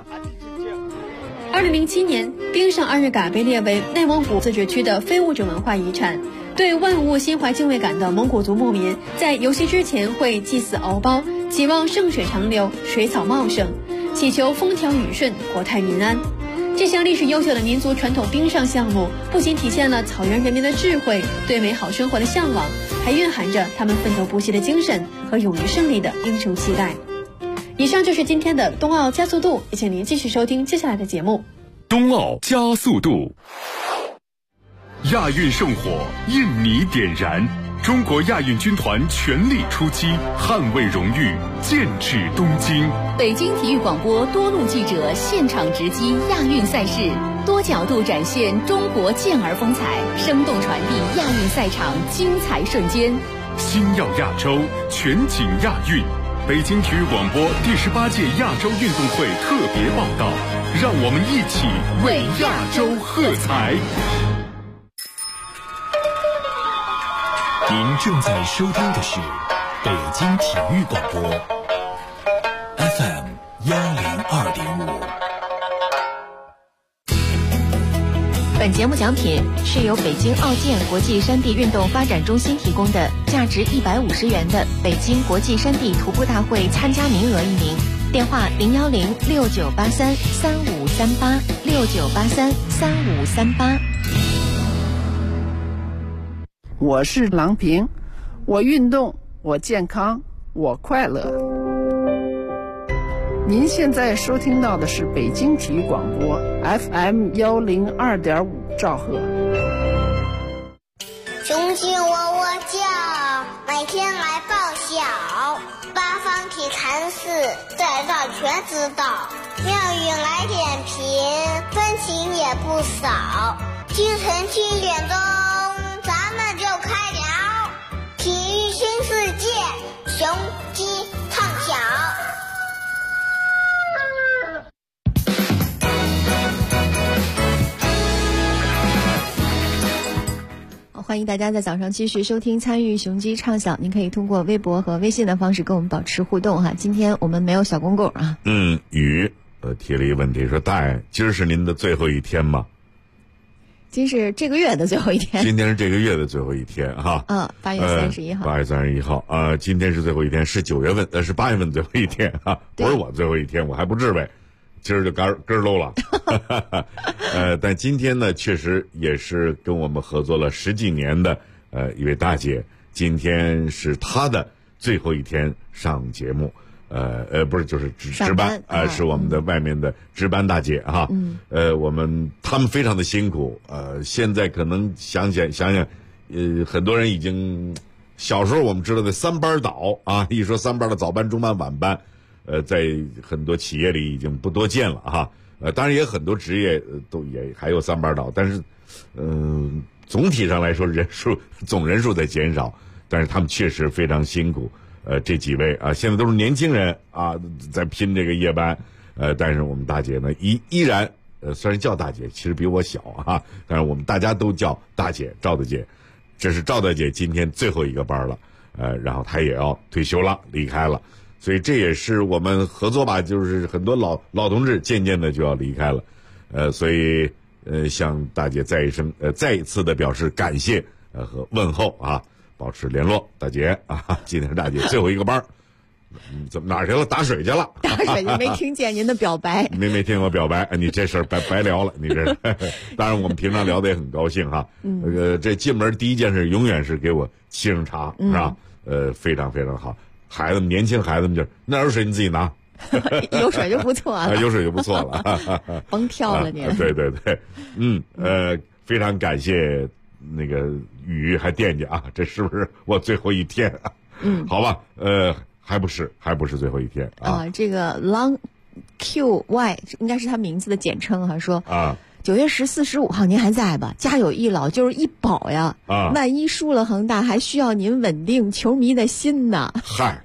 2007年，冰上二日嘎被列为内蒙古自治区的非物质文化遗产。对万物心怀敬畏感的蒙古族牧民，在游戏之前会祭祀敖包，期望圣水长流，水草茂盛，祈求风调雨顺，国泰民安。这项历史悠久的民族传统冰上项目，不仅体现了草原人民的智慧、对美好生活的向往，还蕴含着他们奋斗不息的精神和勇于胜利的英雄气概。以上就是今天的冬奥加速度，也请您继续收听接下来的节目。 冬奥加速度，亚运圣火印尼点燃，中国亚运军团全力出击，捍卫荣誉，剑指东京。 北京体育广播多路记者现场直击亚运赛事，多角度展现中国健儿风采，生动传递亚运赛场精彩瞬间。 星耀亚洲，全景亚运。北京体育广播第18届亚洲运动会特别报道，让我们一起为亚洲喝彩。 您正在收听的是北京体育广播 FM 102.5。 本节目奖品是由北京奥健国际山地运动发展中心提供的，价值150元的北京国际山地徒步大会参加名额1名。电话01069833538，69833538。 我是郎平，我运动，我健康，我快乐。您现在收听到的是北京体育广播 FM 102.5兆赫。 雄心窝窝叫，每天来报晓，八方体禅寺在这全知道，妙语来点评，分情也不少。清晨7点钟，咱们就开聊体育新世界，雄鸡唱响。 欢迎大家在早上继续收听参与雄鸡畅晓，您可以通过微博和微信的方式跟我们保持互动哈。今天我们没有小公公啊。 雨提了一个问题，说大爷，今儿是您的最后一天吗？ 今是这个月的最后一天。 今天是这个月的最后一天哈。 8月31号。 8月31号今天是最后一天，是9月份，是8月份最后一天哈，不是我最后一天，我还不至呗。今儿就根儿搂了，但今天呢，确实也是跟我们合作了10几年的一位大姐，今天是她的最后一天上节目。 不是，就是值班是我们的外面的值班大姐哈。他们非常的辛苦。现在可能想想，很多人已经小时候我们知道的3班倒啊，一说3班的早班、中班、晚班，在很多企业里已经不多见了哈。当然也很多职业都也还有3班倒，但是总体上来说总人数在减少，但是他们确实非常辛苦。这几位啊，现在都是年轻人啊，在拼这个夜班。但是我们大姐呢，依然虽然叫大姐，其实比我小啊，但是我们大家都叫大姐，赵大姐。这是赵大姐今天最后一个班了，然后她也要退休了，离开了。所以这也是我们合作吧，就是很多老同志渐渐的就要离开了。所以向大姐再一次的表示感谢和问候啊。保持联络，大姐啊，今天是大姐最后一个班，怎么哪儿去了？打水去了？ 打水去没听见您的表白？ 没听我表白，你这事儿白聊了，你这。当然我们平常聊得也很高兴哈。这进门第一件事永远是给我沏上茶，是吧？非常非常好。孩子们，年轻孩子们就是那有水你自己拿， 有水就不错了， 有水就不错了， 甭挑了您。 对，非常感谢。那个雨还惦记啊，这是不是我最后一天啊？好吧，还不是最后一天啊。这个 Long QY 应该是他名字的简称哈，说啊，9月14、15号您还在吧？家有一老就是一宝呀，万一输了恒大，还需要您稳定球迷的心呢。 嗨，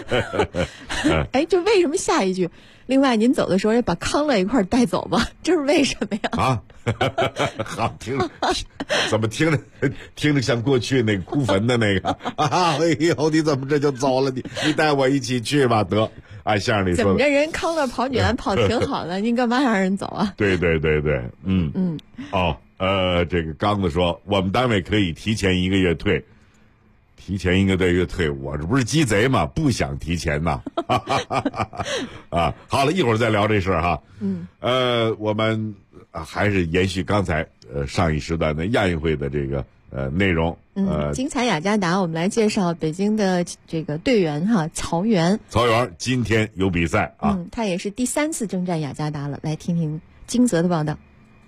这为什么下一句？另外，您走的时候也把康乐一块带走吧，这是为什么呀？啊， 好听，怎么听着像过去那个哭坟的那个啊？哎呦，你怎么这就走了？你带我一起去吧，得。按相声里说的， 怎么着人康乐跑女篮跑挺好的，您干嘛让人走啊？ 对，这个刚子说，我们单位可以提前1个月退。提前1个月退，我这不是鸡贼吗？不想提前呐。啊，好了，一会儿再聊这事儿哈。我们还是延续刚才上一时段的亚运会的这个内容。 精彩雅加达，我们来介绍北京的这个队员哈，曹缘今天有比赛啊。 他也是第3次征战雅加达了，来听听金泽的报道。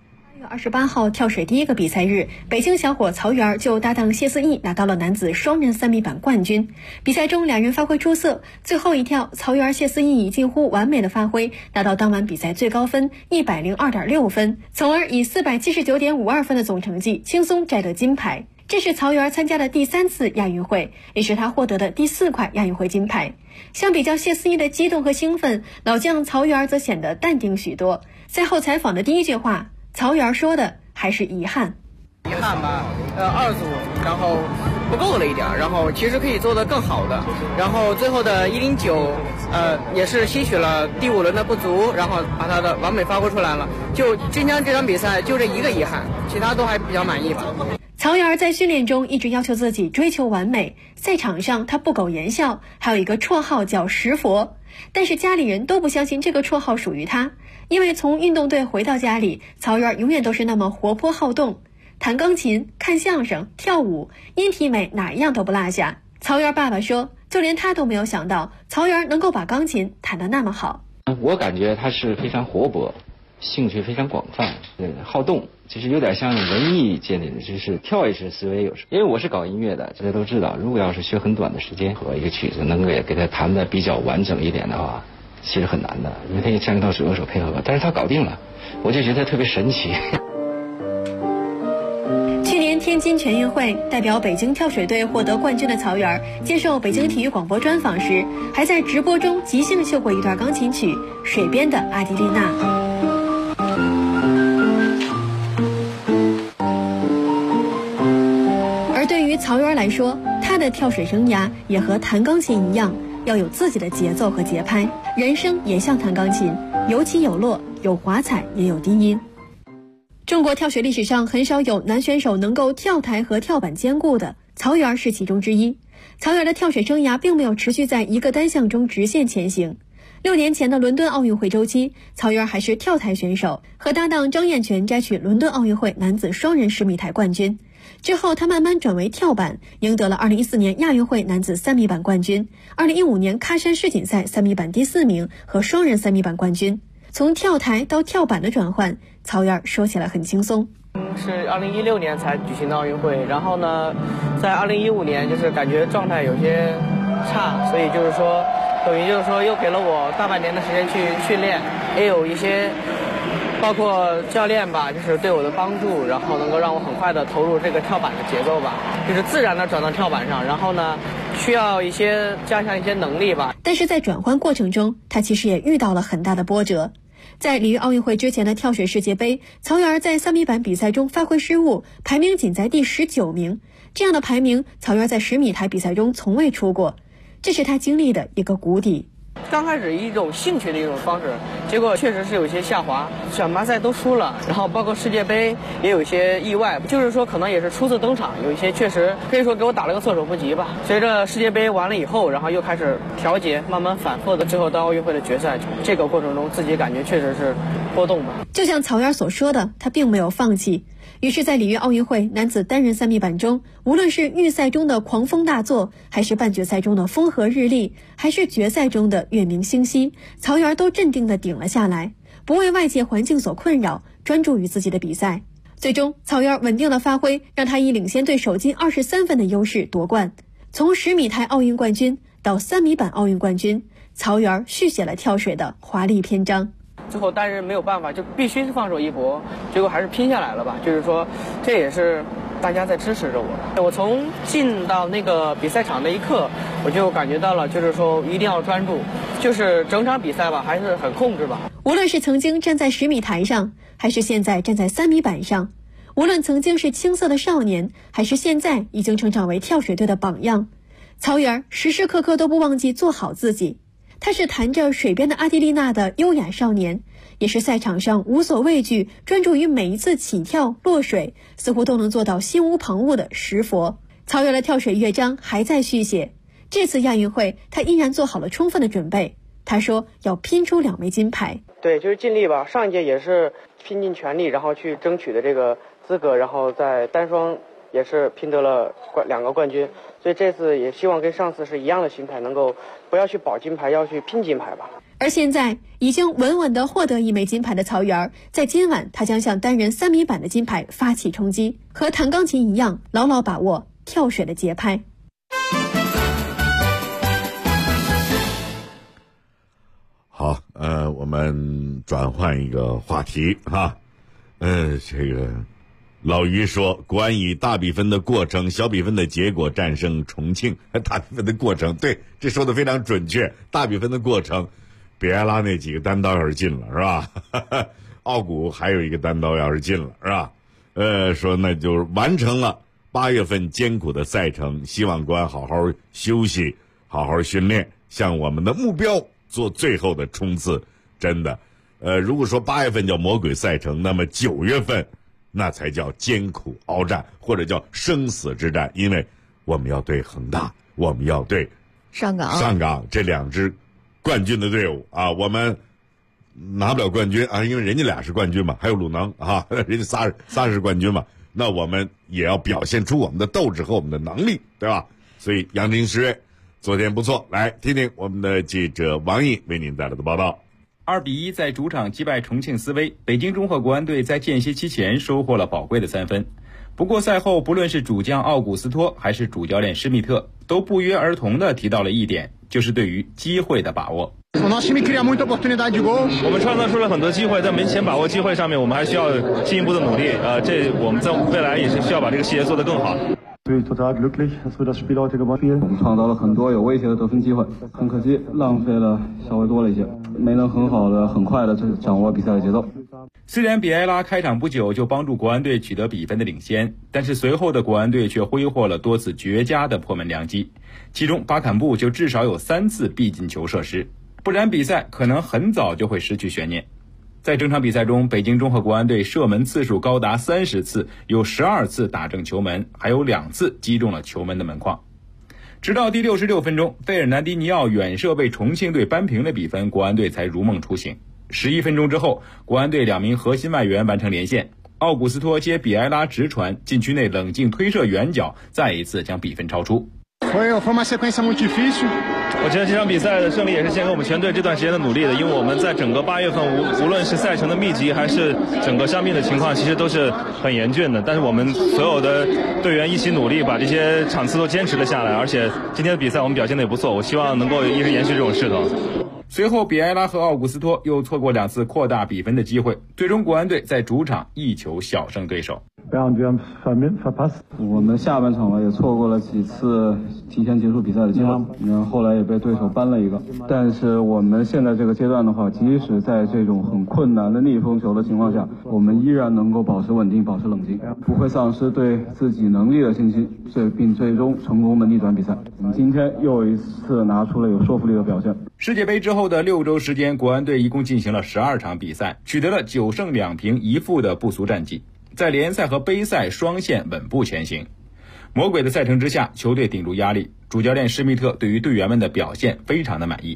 28号跳水第一个比赛日，北京小伙曹缘就搭档谢思义拿到了男子双人3米板冠军。比赛中2人发挥出色，最后一跳，曹缘谢思义以近乎完美的发挥，拿到当晚比赛最高分102.6分，从而以479.52分的总成绩轻松摘得金牌。这是曹缘参加的第3次亚运会，也是他获得的第4块亚运会金牌。相比较谢思义的激动和兴奋，老将曹缘则显得淡定许多。赛后采访的第一句话，曹缘说的还是遗憾。 遗憾吧，2组，然后不够了一点，然后其实可以做得更好的，然后最后的109，也是吸取了第5轮的不足，然后把他的完美发挥出来了。就今天这场比赛就这一个遗憾，其他都还比较满意吧。 曹缘在训练中一直要求自己追求完美，赛场上他不苟言笑，还有一个绰号叫石佛，但是家里人都不相信这个绰号属于他。因为从运动队回到家里，曹缘永远都是那么活泼好动，弹钢琴、看相声、跳舞，音体美哪一样都不落下。曹缘爸爸说，就连他都没有想到曹缘能够把钢琴弹得那么好。 我感觉他是非常活泼，兴趣非常广泛，好动，就是有点像文艺界的，就是跳跃式思维。有时因为我是搞音乐的，大家都知道，如果要是学很短的时间和一个曲子能够也给他弹得比较完整一点的话，其实很难的，因为他也像一套水手配合，但是他搞定了，我就觉得特别神奇。 去年天津全运会代表北京跳水队获得冠军的曹缘，接受北京体育广播专访时，还在直播中即兴秀过一段钢琴曲《水边的阿迪丽娜》。而对于曹缘来说，他的跳水生涯也和弹钢琴一样，要有自己的节奏和节拍，人生也像弹钢琴，有起有落，有华彩也有低音。中国跳水历史上很少有男选手能够跳台和跳板兼顾的，曹缘是其中之一。曹缘的跳水生涯并没有持续在一个单项中直线前行。 6年前的伦敦奥运会周期，曹原还是跳台选手，和搭档张彦泉摘取伦敦奥运会男子双人10米台冠军。之后他慢慢转为跳板，赢得了2014年亚运会男子3米板冠军，2015年喀山世锦赛3米板第4名和双人3米板冠军。从跳台到跳板的转换，曹原说起来很轻松。 是2016年才举行的奥运会，然后呢，在2015年就是感觉状态有些差，所以就是说，等于就是说又给了我大半年的时间去训练，也有一些包括教练吧，就是对我的帮助，然后能够让我很快的投入这个跳板的节奏吧，就是自然的转到跳板上，然后呢，需要加强一些能力吧。 但是在转换过程中，他其实也遇到了很大的波折。在里约奥运会之前的跳水世界杯，曹原在3米板比赛中发挥失误，排名仅在第19名。这样的排名，曹原在10米台比赛中从未出过，这是他经历的一个谷底。 刚开始一种兴趣的一种方式，结果确实是有些下滑，选拔赛都输了，然后包括世界杯也有一些意外，就是说可能也是初次登场，有一些确实可以说给我打了个措手不及吧。随着世界杯完了以后，然后又开始调节，慢慢反复的，最后到奥运会的决赛，这个过程中自己感觉确实是波动吧。 就像曹原所说的，他并没有放弃。于是在里约奥运会男子单人3米板中，无论是预赛中的狂风大作，还是半决赛中的风和日丽，还是决赛中的月明星稀，曹原都镇定地顶了下来，不为外界环境所困扰，专注于自己的比赛。最终曹原稳定的发挥让他以领先对手近23分的优势夺冠。从10米台奥运冠军到3米板奥运冠军，曹原续写了跳水的华丽篇章。 最后单人没有办法，就必须是放手一搏，结果还是拼下来了吧。就是说，这也是大家在支持着我。我从进到那个比赛场那一刻，我就感觉到了，就是说一定要专注，就是整场比赛吧，还是很控制吧。 无论是曾经站在10米台上，还是现在站在3米板上，无论曾经是青涩的少年，还是现在已经成长为跳水队的榜样，曹原时时刻刻都不忘记做好自己。他是弹着水边的阿蒂丽娜的优雅少年，也是赛场上无所畏惧，专注于每一次起跳落水，似乎都能做到心无旁骛的石佛。曹原的跳水乐章还在续写，这次亚运会他依然做好了充分的准备。他说要拼出2枚金牌。 对，就是尽力吧。上一届也是拼尽全力，然后去争取的这个资格，然后在单双也是拼得了2个冠军，所以这次也希望跟上次是一样的心态，能够不要去保金牌，要去拼金牌吧。 而现在已经稳稳地获得1枚金牌的曹原，在今晚他将向单人3米板的金牌发起冲击，和弹钢琴一样，牢牢把握跳水的节拍。 好，我们转换一个话题哈，这个老于说，国安以大比分的过程、小比分的结果战胜重庆。大比分的过程，对，这说的非常准确。大比分的过程，比埃拉那几个单刀要是进了，是吧？奥古还有一个单刀要是进了，是吧？说那就完成了8月份艰苦的赛程，希望国安好好休息，好好训练，向我们的目标做最后的冲刺。真的，如果说8月份叫魔鬼赛程，那么9月份那才叫艰苦鏖战，或者叫生死之战，因为我们要对恒大，我们要对上港这2支冠军的队伍啊，我们拿不了冠军啊，因为人家俩是冠军嘛，还有鲁能啊，人家仨是冠军嘛，那我们也要表现出我们的斗志和我们的能力，对吧？所以扬名诗瑞昨天不错，来听听我们的记者王毅为您带来的报道。 2-1在主场击败重庆斯威，北京中赫国安队在间歇期前收获了宝贵的3分。不过赛后，不论是主将奥古斯托还是主教练施密特，都不约而同地提到了一点，就是对于机会的把握。 我们创造出了很多机会，在门前把握机会上面，我们还需要进一步的努力。这我们在未来也是需要把这个细节做得更好。 我们创造了很多有威胁的得分机会，很可惜浪费了稍微多了一些，没能很好的很快的掌握比赛的节奏。 虽然比埃拉开场不久就帮助国安队取得比分的领先，但是随后的国安队却挥霍了多次绝佳的破门良机，其中巴坎布就至少有3次必进球射失，不然比赛可能很早就会失去悬念。在整场比赛中，北京中赫国安队射门次数高达30次，有12次打正球门，还有2次击中了球门的门框。 直到第66分钟，费尔南迪尼奥远射被重庆队扳平了比分，国安队才如梦初醒。11分钟之后，国安队2名核心外援完成连线，奥古斯托接比埃拉直传，禁区内冷静推射远角，再一次将比分超出。 我觉得这场比赛的胜利也是献给我们全队这段时间的努力的，因为我们在整个8月份无论是赛程的密集还是整个伤病的情况，其实都是很严峻的，但是我们所有的队员一起努力，把这些场次都坚持了下来，而且今天的比赛我们表现得也不错，我希望能够一直延续这种势头。 随后比埃拉和奥古斯托又错过2次扩大比分的机会，最终国安队在主场1球小胜对手。 我们下半场也错过了几次提前结束比赛的机会，后来也被对手扳了一个。但是我们现在这个阶段的话，即使在这种很困难的逆风球的情况下，我们依然能够保持稳定，保持冷静，不会丧失对自己能力的信心，并最终成功的逆转比赛。我们今天又一次拿出了有说服力的表现。 世界杯之后的6周时间，国安队一共进行了12场比赛，取得了9胜2平1负的不俗战绩，在联赛和杯赛双线稳步前行。魔鬼的赛程之下，球队顶住压力，主教练施密特对于队员们的表现非常的满意。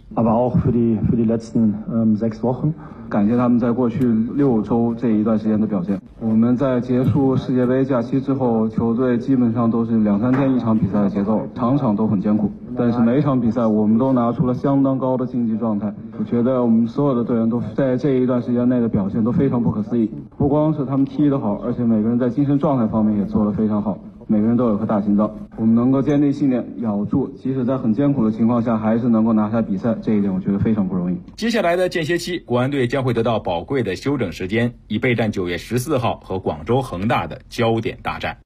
感谢他们在过去6周这一段时间的表现。我们在结束世界杯假期之后，球队基本上都是2-3天一场比赛的节奏，场场都很艰苦，但是每一场比赛我们都拿出了相当高的竞技状态。我觉得我们所有的队员都在这一段时间内的表现都非常不可思议，不光是他们踢得好，而且每个人在精神状态方面也做得非常好，每个人都有颗大心脏。我们能够坚定信念，咬住，即使在很艰苦的情况下还是能够拿下比赛，这一点我觉得非常不容易。 接下来的间歇期，国安队将会得到宝贵的休整时间，以备战9月14号和广州恒大的焦点大战。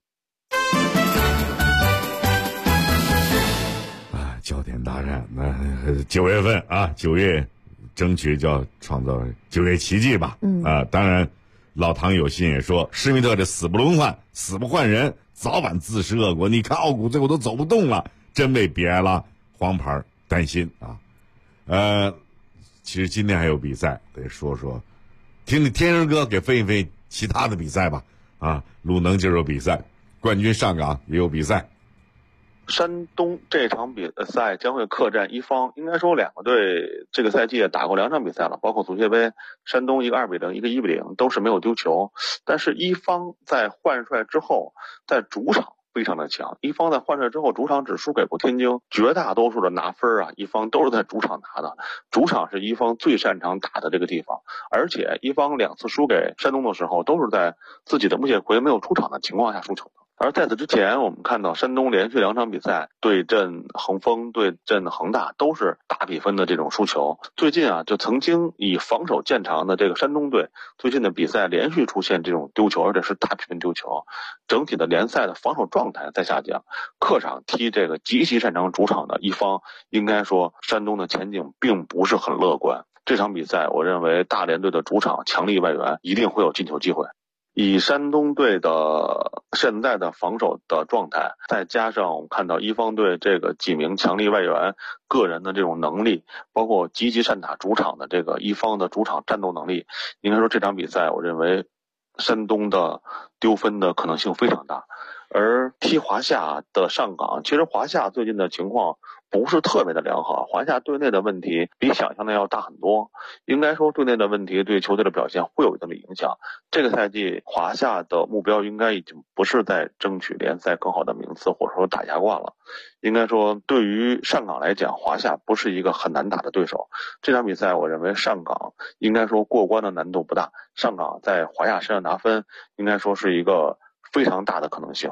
焦点大战，那9月份啊，9月争取叫创造9月奇迹吧。当然老唐有信也说，施密特这死不轮换，死不换人，早晚自食恶果。你看奥古最后都走不动了，真为比埃拉黄牌担心啊。其实今天还有比赛，得说说，听听天人哥给分一分其他的比赛吧。鲁能今儿有比赛，冠军上港也有比赛。 山东这场比赛将会客战一方，应该说2个队这个赛季也打过2场比赛了，包括足协杯，山东一个2-0，一个1-0，都是没有丢球。但是一方在换帅之后，在主场非常的强，一方在换帅之后主场只输给过天津，绝大多数的拿分一方都是在主场拿的，主场是一方最擅长打的这个地方，而且一方2次输给山东的时候都是在自己的穆谢奎没有出场的情况下输球的。而在此之前，我们看到山东连续2场比赛对阵恒丰、对阵恒大都是大比分的这种输球。最近就曾经以防守见长的这个山东队，最近的比赛连续出现这种丢球，而且是大比分丢球，整体的联赛的防守状态在下降。客场踢这个极其擅长主场的一方，应该说山东的前景并不是很乐观。这场比赛，我认为大连队的主场强力外援一定会有进球机会。以山东队的现在的防守的状态，再加上我们看到一方队这个几名强力外援个人的这种能力，包括积极善打主场的这个一方的主场战斗能力，应该说这场比赛我认为山东的丢分的可能性非常大。而踢华夏的上港，其实华夏最近的情况不是特别的良好，华夏队内的问题比想象的要大很多，应该说队内的问题对球队的表现会有一定的影响。这个赛季华夏的目标应该已经不是在争取联赛更好的名次，或者说打亚冠了。应该说对于上港来讲，华夏不是一个很难打的对手。这场比赛我认为上港应该说过关的难度不大，上港在华夏身上拿分应该说是一个非常大的可能性。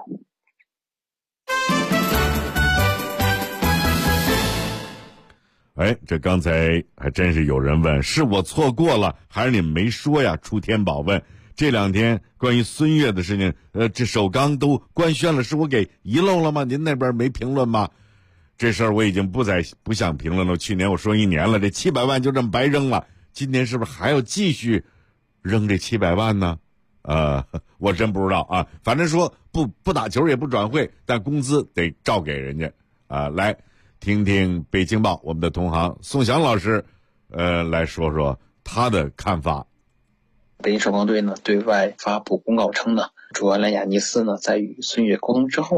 这刚才还真是有人问，是我错过了还是你们没说呀？出天宝问，这2天关于孙悦的事情，这首钢都官宣了，是我给遗漏了吗？您那边没评论吗？这事儿我已经不想评论了。去年我说1年了，这700万就这么白扔了，今年是不是还要继续扔这700万呢？我真不知道啊。反正说不打球也不转会，但工资得照给人家来听听北京报我们的同行宋翔老师来说说他的看法。 北京首钢队呢对外发布公告称呢，主教练亚尼斯呢在与孙悦沟通之后呢，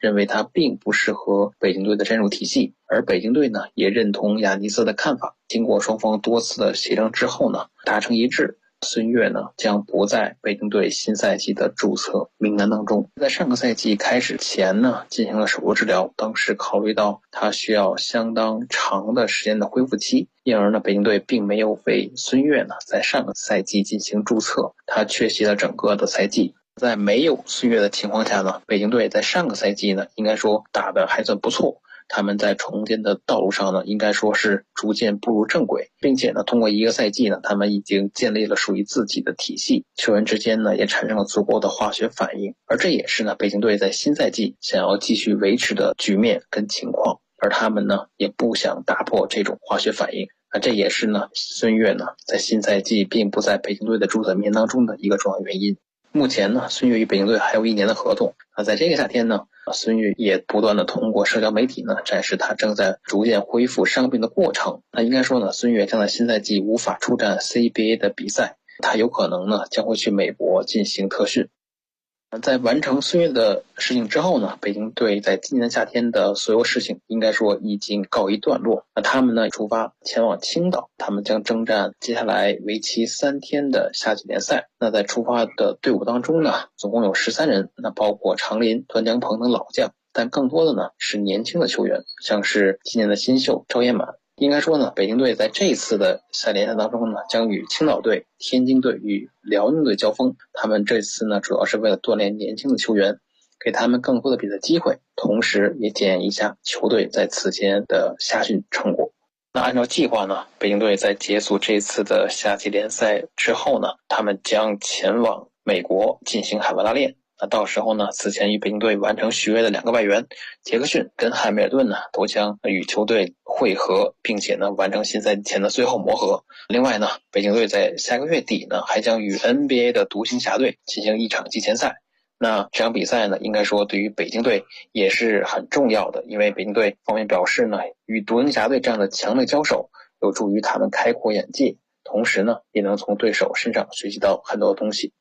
认为他并不适合北京队的战术体系，而北京队呢也认同亚尼斯的看法。经过双方多次的协商之后呢，达成一致，孙悦呢将不在北京队新赛季的注册名单当中。在上个赛季开始前呢，进行了手术治疗，当时考虑到他需要相当长的时间的恢复期，因而呢，北京队并没有为孙悦呢在上个赛季进行注册，他缺席了整个的赛季。在没有孙悦的情况下呢，北京队在上个赛季呢，应该说打得还算不错。他们在重建的道路上呢，应该说是逐渐步入正轨，并且呢，通过一个赛季呢，他们已经建立了属于自己的体系，球员之间呢也产生了足够的化学反应，而这也是呢北京队在新赛季想要继续维持的局面跟情况，而他们呢也不想打破这种化学反应。这也是呢孙悦呢在新赛季并不在北京队的注册名单当中的一个重要原因。目前呢，孙悦与北京队还有1年的合同。在这个夏天呢，孙悦也不断的通过社交媒体呢展示他正在逐渐恢复伤病的过程。那应该说呢，孙悦将在新赛季无法出战 CBA 的比赛，他有可能呢将会去美国进行特训。在完成孙悦的事情之后呢，北京队在今年夏天的所有事情应该说已经告一段落。那他们呢出发前往青岛，他们将征战接下来为期3天的夏季联赛。那在出发的队伍当中呢，总共有13人，那包括常林、段江鹏等老将，但更多的呢是年轻的球员，像是今年的新秀赵彦满。应该说呢，北京队在这一次的夏联赛当中呢，将与青岛队、天津队与辽宁队交锋。他们这次呢，主要是为了锻炼年轻的球员，给他们更多的比赛机会，同时也检验一下球队在此前的夏训成果。那按照计划呢，北京队在结束这次的夏季联赛之后呢，他们将前往美国进行海外拉练。那到时候呢，此前与北京队完成续约的2个外援杰克逊跟汉密尔顿呢，都将与球队会合，并且呢完成新赛季前的最后磨合。另外呢，北京队在下个月底呢，还将与 NBA 的独行侠队进行一场季前赛。那这场比赛呢，应该说对于北京队也是很重要的，因为北京队方面表示呢，与独行侠队这样的强队交手，有助于他们开阔眼界，同时呢，也能从对手身上学习到很多东西。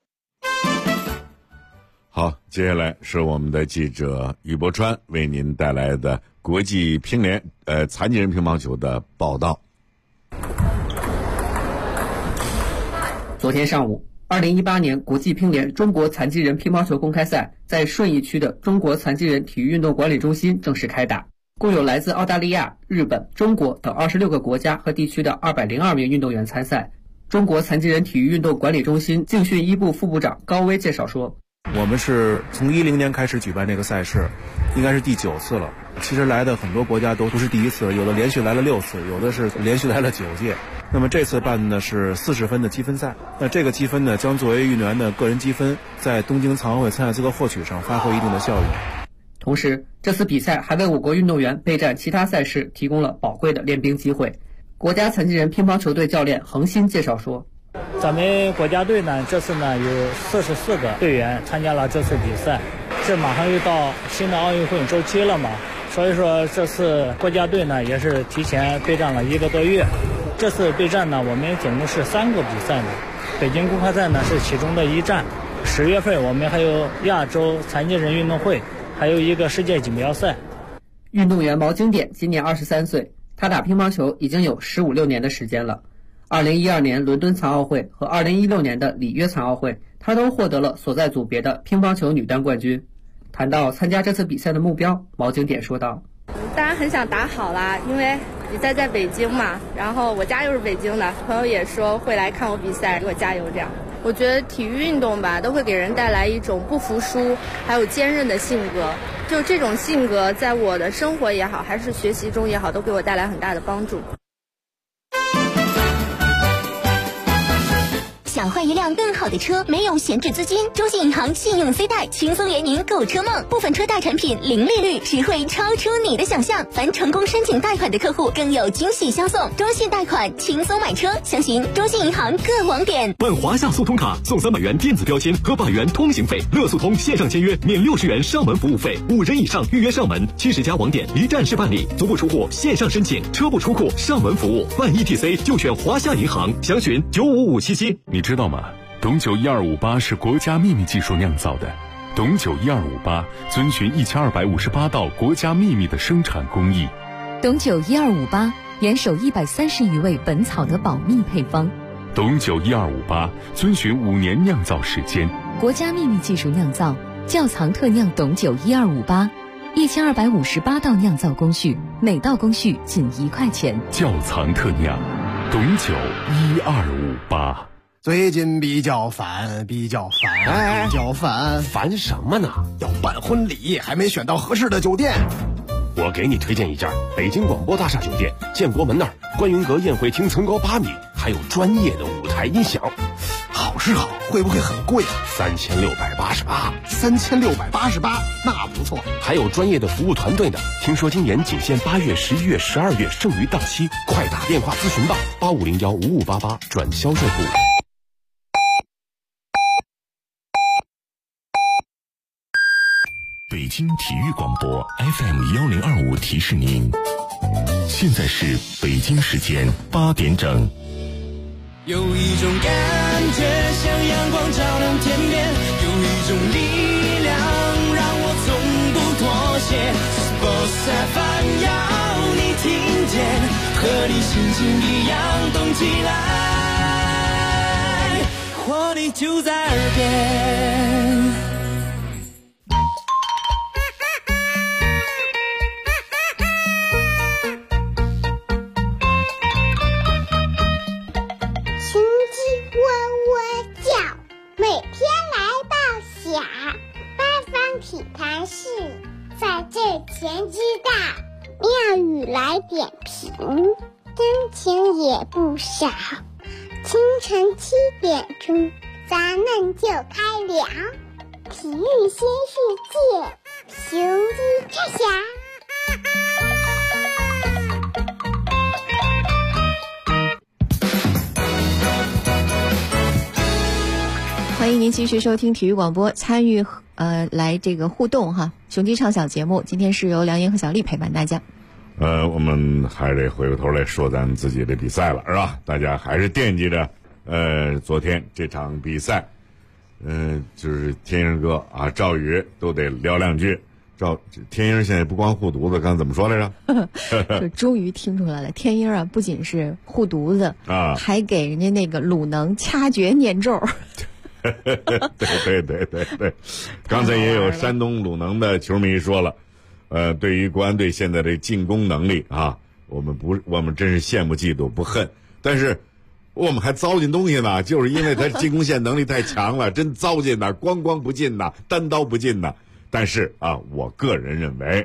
好，接下来是我们的记者于博川为您带来的国际乒联残疾人乒乓球的报道。 昨天上午，2018年国际乒联中国残疾人乒乓球公开赛在顺义区的中国残疾人体育运动管理中心正式开打，共有来自澳大利亚、日本、中国等26个国家和地区的202名运动员参赛。中国残疾人体育运动管理中心竞训一部副部长高威介绍说， 我们是从2010年开始举办这个赛事，应该是第9次了。其实来的很多国家都不是第一次，有的连续来了6次，有的是连续来了9届。那么这次办的是40分的积分赛，那这个积分呢，将作为运动员的个人积分，在东京残奥会参赛资格获取上发挥一定的效应。 同时，这次比赛还为我国运动员备战其他赛事提供了宝贵的练兵机会。国家残疾人乒乓球队教练恒鑫介绍说， 咱们国家队呢，这次呢有44个队员参加了这次比赛，这马上又到新的奥运会周期了嘛，所以说这次国家队呢也是提前备战了1个多月。这次备战呢，我们总共是3个比赛呢，北京公开赛呢是其中的一站。10月份我们还有亚洲残疾人运动会，还有一个世界锦标赛。 运动员毛经典今年23岁，他打乒乓球已经有15-16年的时间了。2012年伦敦残奥会和2016年的里约残奥会，他都获得了所在组别的乒乓球女单冠军。谈到参加这次比赛的目标，毛经典说道， 当然很想打好啦，因为比赛在北京嘛，然后我家又是北京的，朋友也说会来看我比赛，给我加油这样。我觉得体育运动吧，都会给人带来一种不服输还有坚韧的性格，就这种性格在我的生活也好还是学习中也好，都给我带来很大的帮助。 想换一辆更好的车，没有闲置资金，中信银行信用 C 贷轻松圆您购车梦，部分车贷产品零利率，实惠超出你的想象。凡成功申请贷款的客户更有惊喜相送，中信贷款轻松买车，详询中信银行各网点。 办华夏速通卡送300元电子标签和100元通行费，乐速通线上签约免60元上门服务费，5人以上预约上门，70家网点一站式办理，足不出户线上申请，车不出库上门服务，办 ETC 就选华夏银行，详询95577。 你知道吗？董酒1258是国家秘密技术酿造的， 董酒1258遵循1258道国家秘密的生产工艺。 董酒1258严守130余味本草的保密配方。 董酒1258遵循5年酿造时间， 国家秘密技术酿造，窖藏特酿董酒1258，1258道酿造工序，每道工序仅1块钱。 窖藏特酿，董酒1258。 最近比较烦， 烦什么呢？ 要办婚礼，还没选到合适的酒店。 我给你推荐一家北京广播大厦酒店，建国门那儿，观云阁宴会厅层高8米，还有专业的舞台音响。 好是好，会不会很贵啊 ？3688。 3688，那不错。 还有专业的服务团队呢。听说今年仅限8月、11月、12月，剩余到期，快打电话咨询吧，85015588转销售部。 北京体育广播 FM1025提示您，现在是北京时间8点整。 有一种感觉像阳光照亮天边，有一种力量让我从不妥协。Sports FM 要你听见，和你心情一样动起来，活力就在耳边。 体坛事在这前知道，妙语来点评，真情也不少。清晨7点钟，咱们就开聊体育新世界，雄鸡拆霞。 欢迎您继续收听体育广播，参与来这个互动哈，雄鸡畅想节目，今天是由梁莹和小丽陪伴大家。 我们还得回过头来说咱自己的比赛了，是吧？大家还是惦记着昨天这场比赛，就是天鹰哥啊、赵宇都得聊两句。天鹰现在不光护犊子，刚才怎么说来着？ 就终于听出来了，天鹰啊，不仅是护犊子啊，还给人家那个鲁能掐诀念咒。 对，刚才也有山东鲁能的球迷说了，对于国安队现在的进攻能力啊，我们真是羡慕嫉妒不恨，但是我们还糟践东西呢，就是因为他进攻线能力太强了，真糟践呐，咣不进呐，单刀不进呐。但是啊，我个人认为，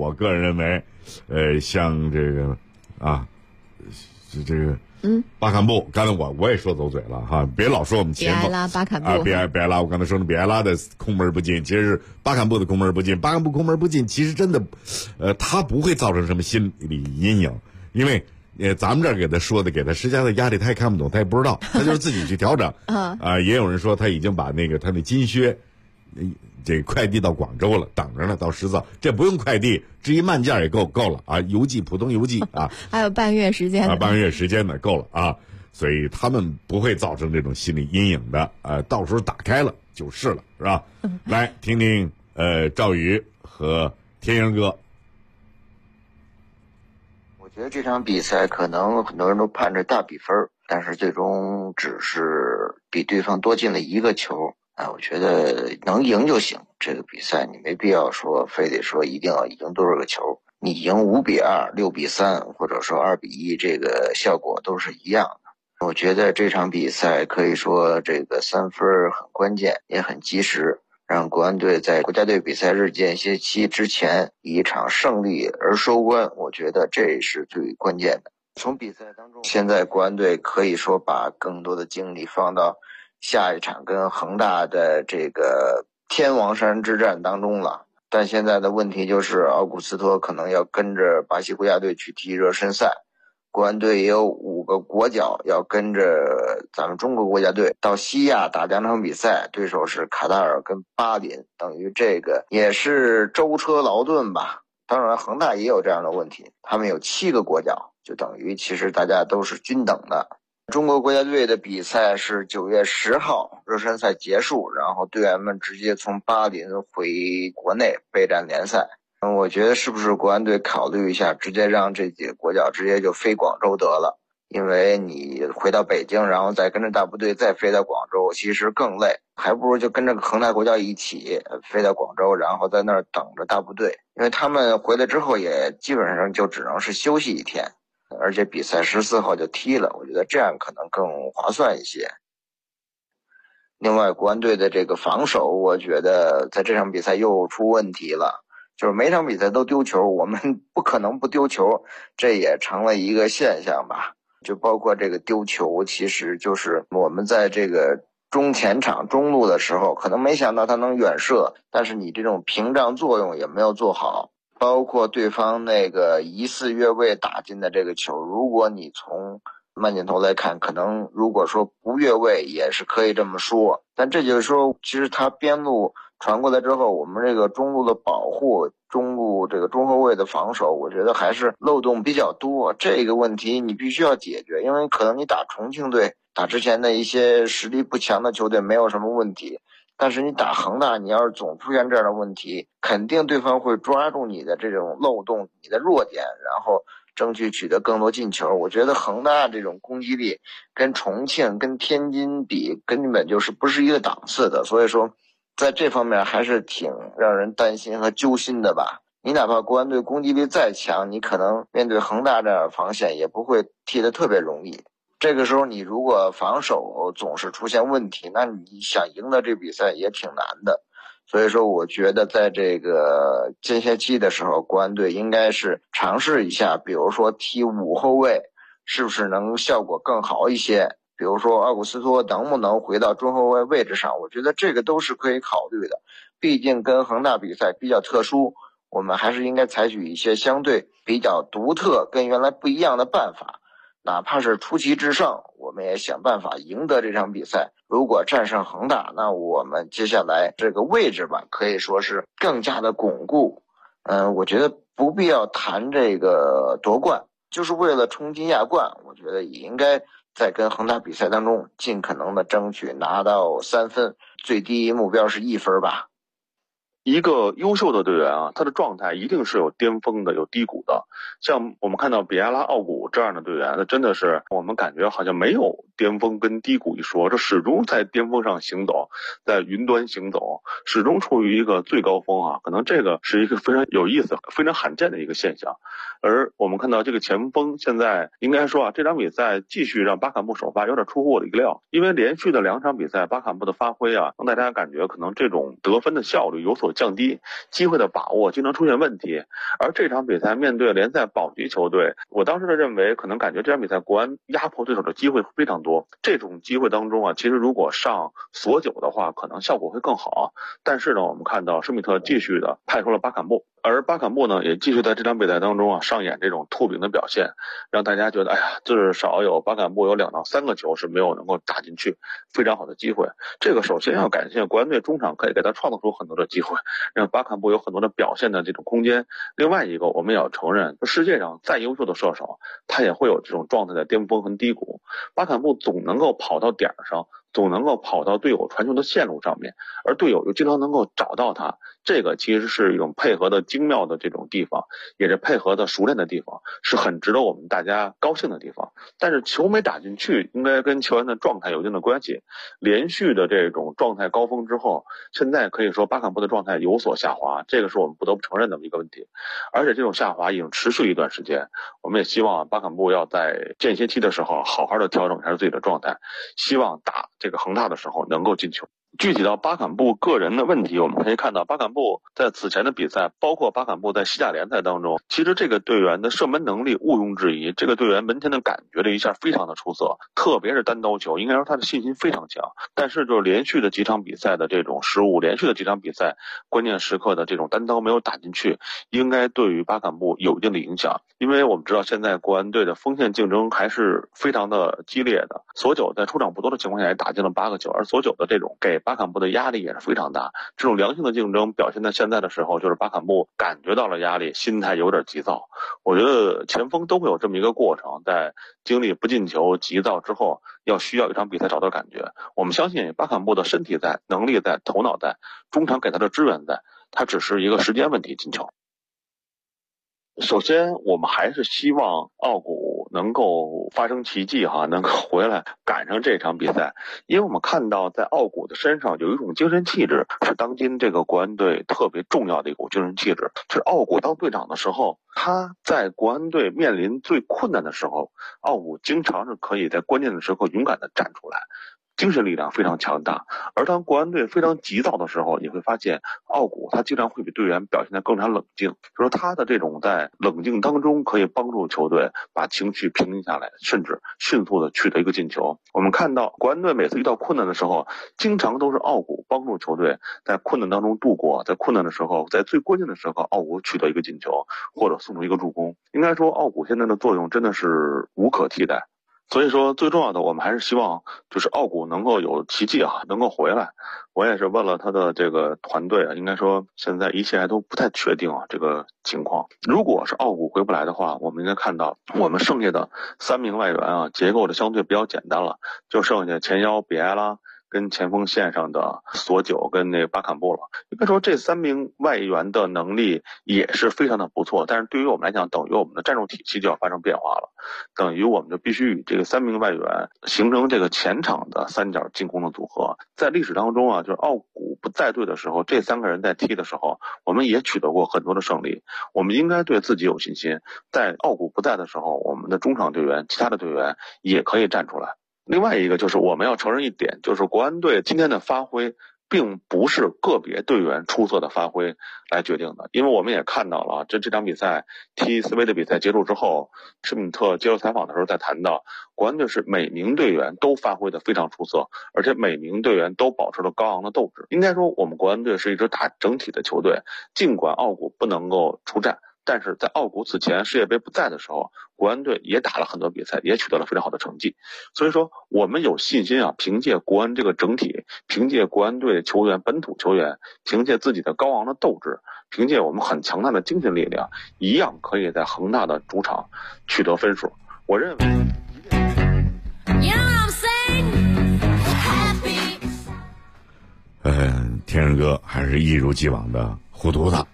像这个啊，这个。巴坎布，刚才我也说走嘴了哈，别老说我们前锋别拉巴坎布啊，别拉，我刚才说的别拉的空门不进，其实是巴坎布的空门不进。巴坎布空门不进，其实真的，他不会造成什么心理阴影，因为咱们这儿给他说的，给他施加的压力，他也看不懂，他也不知道，他就是自己去调整啊。也有人说他已经把他那金靴。这快递到广州了，等着呢，到10早，这不用快递，直接慢件也够了啊，普通邮寄啊， 还有半月时间啊，半月时间呢，够了啊，所以他们不会造成这种心理阴影的，到时候打开了就是了，是吧？来听听赵宇和天鹰哥。 我觉得这场比赛可能很多人都盼着大比分，但是最终只是比对方多进了1个球。我觉得能赢就行，这个比赛你没必要说非得说一定要赢多少个球，你赢5比2、6比3，或者说2比1，这个效果都是一样的。我觉得这场比赛可以说这个3分很关键，也很及时，让国安队在国家队比赛日间歇期之前以一场胜利而收官，我觉得这是最关键的。从比赛当中，现在国安队可以说把更多的精力放到下一场跟恒大的这个天王山之战当中了，但现在的问题就是奥古斯托可能要跟着巴西国家队去踢热身赛，国安队也有5个国脚要跟着咱们中国国家队到西亚打2场比赛，对手是卡塔尔跟巴林，等于这个也是舟车劳顿吧。当然恒大也有这样的问题，他们有7个国脚，就等于其实大家都是均等的。 中国国家队的比赛是9月10号热身赛结束，然后队员们直接从巴林回国内备战联赛。我觉得是不是国安队考虑一下，直接让这几个国脚直接就飞广州得了，因为你回到北京，然后再跟着大部队再飞到广州，其实更累，还不如就跟着恒大国脚一起飞到广州，然后在那儿等着大部队，因为他们回来之后也基本上就只能是休息一天，而且比赛14号就踢了，我觉得这样可能更划算一些。另外国安队的这个防守，我觉得在这场比赛又出问题了，就是每场比赛都丢球，我们不可能不丢球，这也成了一个现象吧。就包括这个丢球，其实就是我们在这个中前场中路的时候，可能没想到他能远射，但是你这种屏障作用也没有做好。包括对方那个疑似越位打进的这个球，如果你从慢镜头来看，可能如果说不越位也是可以这么说，但这就是说其实他边路传过来之后，我们这个中路的保护，中路这个中后卫的防守，我觉得还是漏洞比较多，这个问题你必须要解决，因为可能你打重庆队，打之前的一些实力不强的球队没有什么问题，但是你打恒大，你要是总出现这样的问题，肯定对方会抓住你的这种漏洞，你的弱点，然后争取取得更多进球。我觉得恒大这种攻击力跟重庆跟天津比根本就是不是一个档次的，所以说在这方面还是挺让人担心和揪心的吧。你哪怕国安队攻击力再强，你可能面对恒大这样的防线也不会踢得特别容易。这个时候你如果防守总是出现问题，那你想赢得这比赛也挺难的。所以说我觉得在这个间歇期的时候，国安队应该是尝试一下，比如说踢5后卫是不是能效果更好一些，比如说奥古斯托能不能回到中后卫位置上，我觉得这个都是可以考虑的。毕竟跟恒大比赛比较特殊，我们还是应该采取一些相对比较独特跟原来不一样的办法，哪怕是出奇制胜，我们也想办法赢得这场比赛。如果战胜恒大，那我们接下来这个位置吧，可以说是更加的巩固。我觉得不必要谈这个夺冠，就是为了冲击亚冠，我觉得也应该在跟恒大比赛当中尽可能的争取拿到3分，最低目标是1分吧。 一个优秀的队员啊，他的状态一定是有巅峰的，有低谷的。像我们看到比埃拉、奥古这样的队员，那真的是我们感觉好像没有巅峰跟低谷一说，这始终在巅峰上行走，在云端行走，始终处于一个最高峰啊。可能这个是一个非常有意思、非常罕见的一个现象。而我们看到这个前锋现在应该说啊，这场比赛继续让巴坎布首发有点出乎我的意料，因为连续的2场比赛，巴坎布的发挥啊，让大家感觉可能这种得分的效率有所降低，机会的把握经常出现问题。而这场比赛面对联赛保级球队，我当时的认为可能感觉这场比赛国安压迫对手的机会非常多，这种机会当中啊，其实如果上索9的话，可能效果会更好。但是呢，我们看到施密特继续的派出了巴坎布，而巴坎布呢也继续在这场比赛当中啊上演这种透顶的表现，让大家觉得哎呀，至少有巴坎布有2到3个球是没有能够打进去，非常好的机会。这个首先要感谢国安队中场可以给他创造出很多的机会，让巴坎布有很多的表现的这种空间。另外一个我们也要承认，世界上再优秀的射手，他也会有这种状态的巅峰和低谷。巴坎布总能够跑到点上，总能够跑到队友传球的线路上面，而队友又经常能够找到他，这个其实是一种配合的精妙的这种地方，也是配合的熟练的地方，是很值得我们大家高兴的地方。但是球没打进去，应该跟球员的状态有一定的关系。连续的这种状态高峰之后，现在可以说巴坎布的状态有所下滑，这个是我们不得不承认的一个问题。而且这种下滑已经持续一段时间，我们也希望巴坎布要在间歇期的时候好好的调整一下自己的状态，希望打这个恒大的时候能够进球。具体到巴坎布个人的问题，我们可以看到巴坎布在此前的比赛，包括巴坎布在西甲联赛当中，其实这个队员的射门能力毋庸置疑，这个队员门前的感觉的一下非常的出色，特别是单刀球，应该说他的信心非常强。但是就是连续的几场比赛的这种失误，连续的几场比赛关键时刻的这种单刀没有打进去，应该对于巴坎布有一定的影响。因为我们知道现在国安队的锋线竞争还是非常的激烈的，索9在出场不多的情况下也打进了8个球，而索9的这种给巴坎布的压力也是非常大。这种良性的竞争表现在现在的时候，就是巴坎布感觉到了压力，心态有点急躁。我觉得前锋都会有这么一个过程，在经历不进球、急躁之后，需要一场比赛找到感觉。我们相信巴坎布的身体在，能力在，头脑在，中场给他的支援在，他只是一个时间问题进球。首先我们还是希望奥古能够发生奇迹能够回来赶上这场比赛，因为我们看到在奥古的身上有一种精神气质，是当今这个国安队特别重要的一股精神气质。就是奥古当队长的时候，他在国安队面临最困难的时候，奥古经常是可以在关键的时刻勇敢地站出来，精神力量非常强大。而当国安队非常急躁的时候，你会发现奥古他经常会比队员表现得更加冷静，就说他的这种在冷静当中可以帮助球队把情绪平静下来，甚至迅速的取得一个进球。我们看到国安队每次遇到困难的时候，经常都是奥古帮助球队在困难当中度过，在困难的时候，在最关键的时候，奥古取得一个进球或者送出一个助攻。应该说奥古现在的作用真的是无可替代。所以说最重要的，我们还是希望就是奥古能够有奇迹能够回来。我也是问了他的这个团队应该说现在一切还都不太确定这个情况。如果是奥古回不来的话，我们应该看到我们剩下的3名外援结构的相对比较简单了，就剩下前腰比埃拉跟前锋线上的索九跟那个巴坎布了。应该说这3名外援的能力也是非常的不错，但是对于我们来讲，等于我们的战术体系就要发生变化了，等于我们就必须与这个3名外援形成这个前场的3角进攻的组合。在历史当中就是奥古不在队的时候，这3个人在踢的时候，我们也取得过很多的胜利。我们应该对自己有信心，在奥古不在的时候，我们的中场队员其他的队员也可以站出来。另外一个就是我们要承认一点，就是国安队今天的发挥并不是个别队员出色的发挥来决定的，因为我们也看到了这场比赛踢斯威的比赛结束之后，施密特接受采访的时候在谈到，国安队是每名队员都发挥得非常出色，而且每名队员都保持了高昂的斗志。应该说我们国安队是一支打整体的球队，尽管奥古不能够出战，但是在奥古此前世界杯不在的时候，国安队也打了很多比赛，也取得了非常好的成绩。所以说我们有信心凭借国安这个整体，凭借国安队球员本土球员，凭借自己的高昂的斗志，凭借我们很强大的精神力量，一样可以在恒大的主场取得分数。我认为天人哥还是一如既往的糊涂的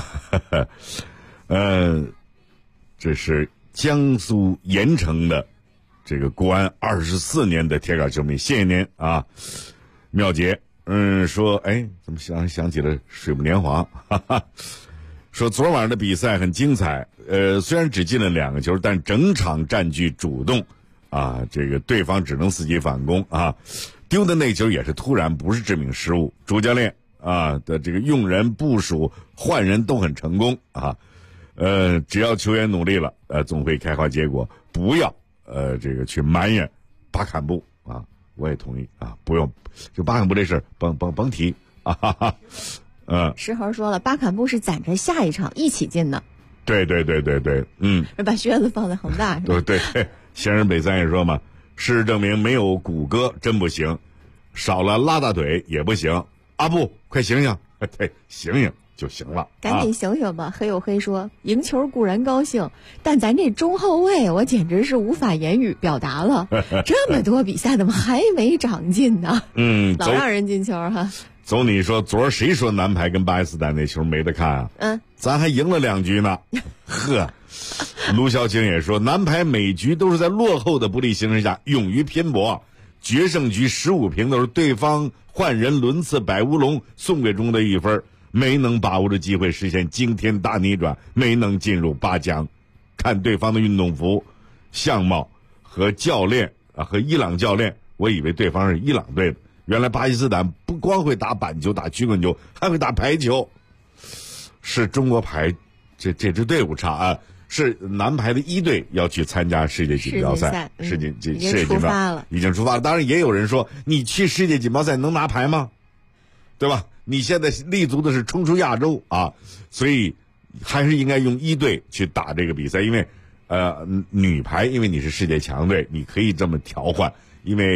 这是江苏盐城的这个国安24年的铁杆球迷，谢谢您妙杰说怎么想起了水木年华说昨晚的比赛很精彩，虽然只进了2个球，但整场占据主动这个对方只能伺机反攻丢的那球也是突然，不是致命失误。主教练的这个用人部署换人都很成功只要球员努力了总会开花结果，不要这个去埋怨巴坎布我也同意不用，就巴坎布这事甭提石猴说了，巴坎布是攒着下一场一起进的。 对把靴子放在恒大是吧？ 对，先生北三也说嘛，事实证明没有谷歌真不行，少了拉大腿也不行。阿布快醒醒，对，醒醒就行了， 赶紧醒醒吧。黑有黑说，赢球固然高兴，但咱这中后卫我简直是无法言语表达了这么多比赛怎么还没长进呢老让人进球走你说昨儿谁说南排跟巴基斯坦那球没得看咱还赢了2局呢卢晓晴也说，南排每局都是在落后的不利形势下勇于拼搏，决胜局15平都是对方换人轮次摆乌龙送给中国队1分，没能把握住机会实现惊天大逆转，没能进入8强。看对方的运动服相貌和教练和伊朗教练，我以为对方是伊朗队的，原来巴基斯坦不光会打板球打曲棍球，还会打排球。是中国排这支队伍差是男排的1队要去参加世界锦标赛，世界锦标赛已经出发了。当然也有人说，你去世界锦标赛能拿牌吗？对吧？你现在立足的是冲出亚洲所以还是应该用1队去打这个比赛。因为女排因为你是世界强队，你可以这么调换，因为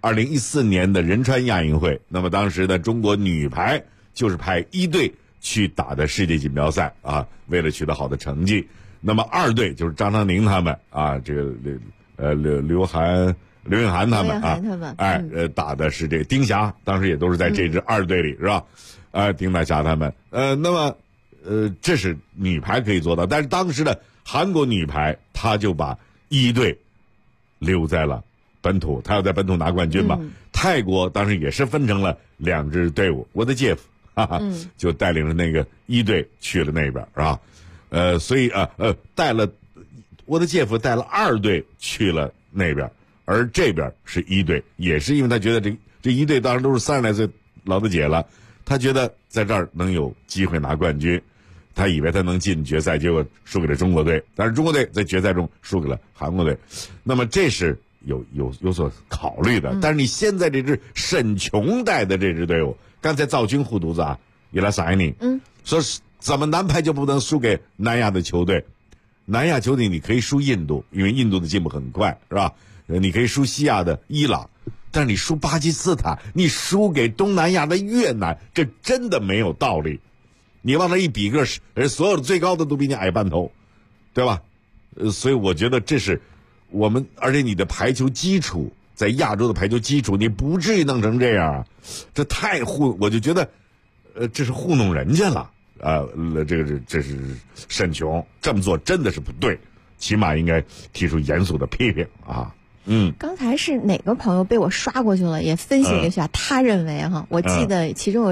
2014年的仁川亚运会，那么当时的中国女排就是派1队去打的世界锦标赛啊，为了取得好的成绩。那么2队就是张常宁他们啊，这个刘允涵他们啊，打的是这个丁霞，当时也都是在这支2队里，是吧？丁大侠他们，那么这是女排可以做到，但是当时的韩国女排，她就把1队留在了本土，她要在本土拿冠军嘛。泰国当时也是分成了2支队伍，我的姐夫就带领着那个1队去了那边，是吧？所以带了我的姐夫带了2队去了那边，而这边是1队，也是因为他觉得这1队当时都是30来岁老的姐了，他觉得在这儿能有机会拿冠军，他以为他能进决赛，结果输给了中国队，但是中国队在决赛中输给了韩国队，那么这是有所考虑的。但是你现在这支沈琼带的这支队伍，刚才赵军护犊子啊，也来撒你，说怎么男排就不能输给南亚的球队？南亚球队你可以输印度，因为印度的进步很快，是吧？你可以输西亚的伊朗，但是你输巴基斯坦，你输给东南亚的越南，这真的没有道理。你往那一比个，所有的最高的都比你矮半头，对吧？所以我觉得这是我们，而且你的排球基础，在亚洲的排球基础，你不至于弄成这样啊！这太我就觉得，这是糊弄人家了。这是沈琼这么做真的是不对，起码应该提出严肃的批评啊。 刚才是哪个朋友被我刷过去了，也分析了一下，他认为我记得其中有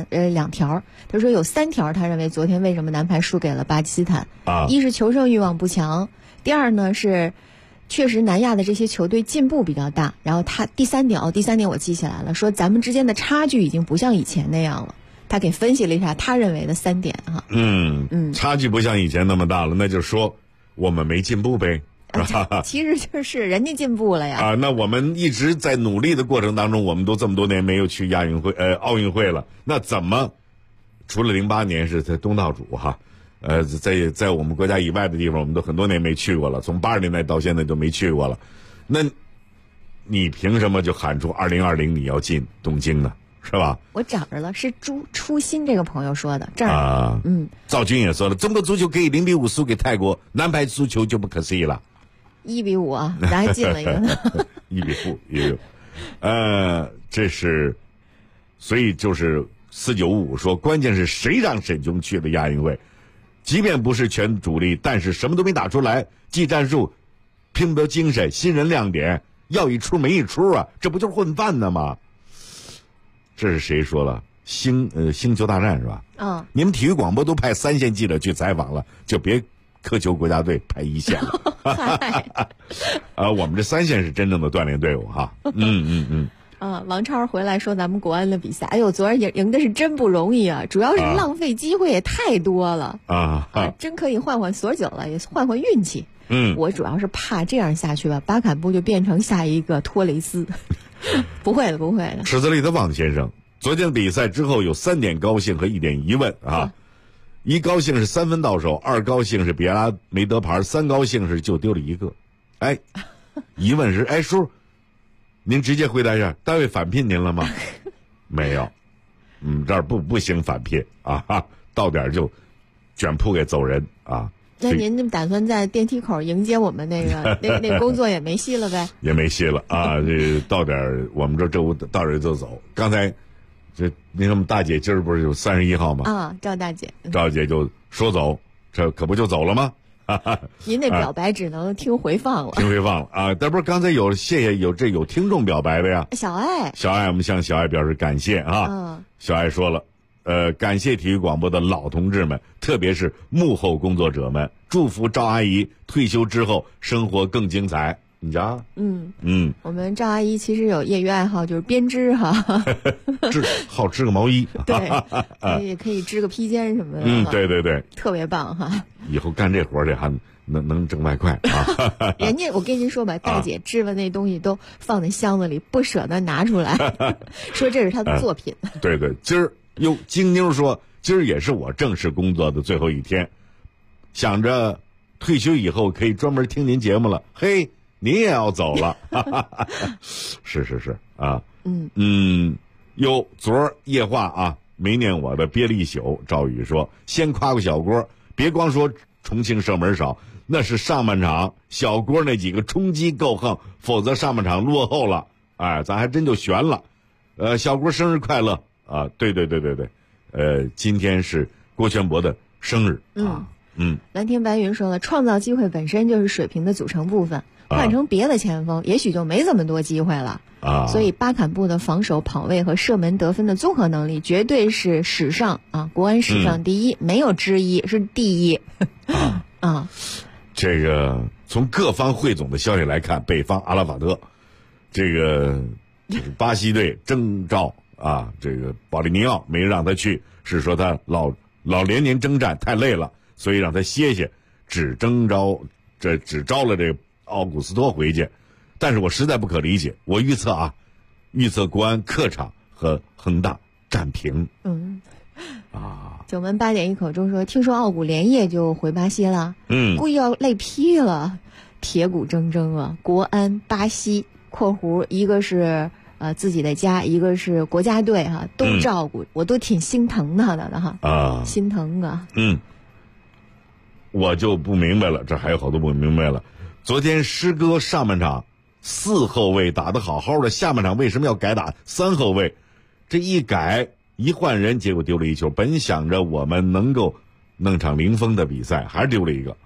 2条，他说有3条，他认为昨天为什么男排输给了巴基斯坦一是求胜欲望不强，第2呢是确实南亚的这些球队进步比较大，然后他第三点我记起来了，说咱们之间的差距已经不像以前那样了。他给分析了一下他认为的3点哈。 差距不像以前那么大了，那就说我们没进步呗。 其实就是人家进步了呀。 那我们一直在努力的过程当中，我们都这么多年没有去奥运会了，那怎么除了08年是在东道主哈，在我们国家以外的地方，我们都很多年没去过了，从80年代到现在都没去过了，那你凭什么就喊出2020你要进东京呢？是吧？ 我找着了，是初心这个朋友说的。这儿赵军也说了，中国足球可以0-5输给泰国，男排足球就不可思议了。 1-5啊，咱还进了一个呢。 1-5也有，这是，所以就是495说，关键是谁让沈琼去了亚运会？即便不是全主力，但是什么都没打出来，技战术、拼搏精神、新人亮点，要一出没一出啊，这不就是混饭呢吗？这是谁说了？星球大战是吧？你们体育广播都派3线记者去采访了，就别苛求国家队派1线了。我们这3线是真正的锻炼队伍哈。 王超回来说咱们国安的比赛，哎呦，昨儿赢的是真不容易啊，主要是浪费机会也太多了真可以换索酒了，也换运气。我主要是怕这样下去吧，巴坎布就变成下一个托雷斯。不会的。 池子里的王先生，昨天的比赛之后有3点高兴和1点疑问啊。1高兴是3分到手，2高兴是比拉没得牌，3高兴是就丢了1个。疑问是叔，您直接回答一下，单位返聘您了吗？没有，这儿不行返聘啊，到点就卷铺给走人啊。 那您打算在电梯口迎接我们那个那工作也没戏了呗？ 也没戏了啊！这到点我们这屋到点就走。刚才这那什么大姐今儿不是有31号吗？ 赵大姐就说走，这可不就走了吗？ 您那表白只能听回放了。 听回放了啊！但不是刚才有谢谢有听众表白的呀？ 小爱， 我们向小爱表示感谢啊！小爱说了。感谢体育广播的老同志们，特别是幕后工作者们，祝福赵阿姨退休之后生活更精彩。你知道？ 我们赵阿姨其实有业余爱好，就是编织哈， 好织个毛衣， 对，也可以织个披肩什么的。 对， 特别棒哈。 以后干这活得还能挣外快啊！ 人家我跟您说吧，大姐织的那东西都放在箱子里，不舍得拿出来，说这是她的作品。 对，今儿。金妞说，今儿也是我正式工作的最后一天，想着退休以后可以专门听您节目了。嘿， 你也要走了。是啊，昨儿夜话啊，没念我的憋了一宿。赵宇说，先夸夸小郭，别光说重庆射门少，那是上半场小郭那几个冲击够横，否则上半场落后了，哎，咱还真就悬了。小郭生日快乐啊！对，今天是郭全博的生日啊。 蓝天白云说了，创造机会本身就是水平的组成部分，换成别的前锋，也许就没这么多机会了啊。所以巴坎布的防守、跑位和射门得分的综合能力，绝对是史上国安史上第一，没有之一，是第一。 这个从各方汇总的消息来看，北方阿拉法特，这个巴西队征召啊，这个保利尼奥没让他去，是说他老连年征战太累了，所以让他歇歇，只招了这个奥古斯托回去。但是我实在不可理解，我预测国安客场和恒大战平。 九门8点一口钟说，听说奥古连夜就回巴西了，故意要累劈了，铁骨铮铮啊！国安、巴西（括弧一个是自己的家，一个是国家队哈，都照顾，我都挺心疼他的哈心疼啊。 我就不明白了，这还有好多不明白了。昨天师哥上半场4后卫打得好好的，下半场为什么要改打3后卫？这一改一换人，结果丢了一球。本想着我们能够弄场零封的比赛，还是丢了一个。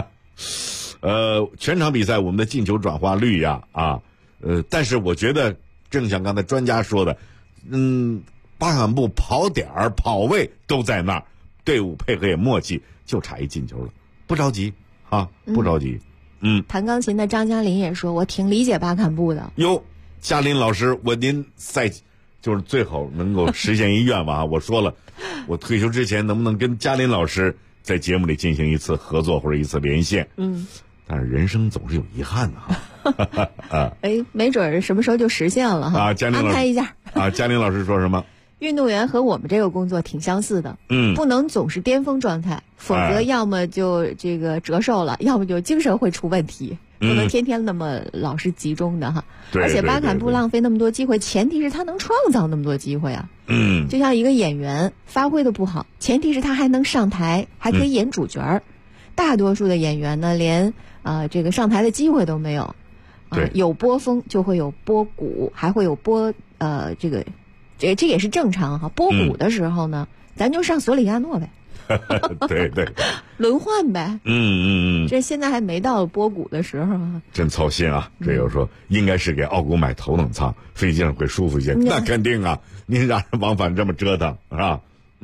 全场比赛我们的进球转化率但是我觉得正像刚才专家说的，巴坎布跑点儿跑位都在那儿，队伍配合也默契，就差一进球了，不着急不着急。 弹钢琴的张嘉林也说，我挺理解巴坎布的。 嘉林老师，您就是最好能够实现一愿望我说了，我退休之前能不能跟嘉林老师在节目里进行一次合作或者一次连线？但是人生总是有遗憾的没准什么时候就实现了哈。 嘉林老师安排一下嘉林老师说什么？ 运动员和我们这个工作挺相似的，不能总是巅峰状态，否则要么就这个折寿了，要么就精神会出问题。不能天天那么老是集中的哈。而且巴坎布浪费那么多机会，前提是他能创造那么多机会啊。就像一个演员发挥的不好，前提是他还能上台，还可以演主角大多数的演员呢，连这个上台的机会都没有。有波峰就会有波谷，还会有这也是正常哈。波谷的时候呢，咱就上索里亚诺呗。 对， 轮换呗。这现在还没到波谷的时候啊。真操心啊！这有说应该是给奥古买头等舱，飞机上会舒服一些。那肯定啊，您让人往返这么折腾是吧？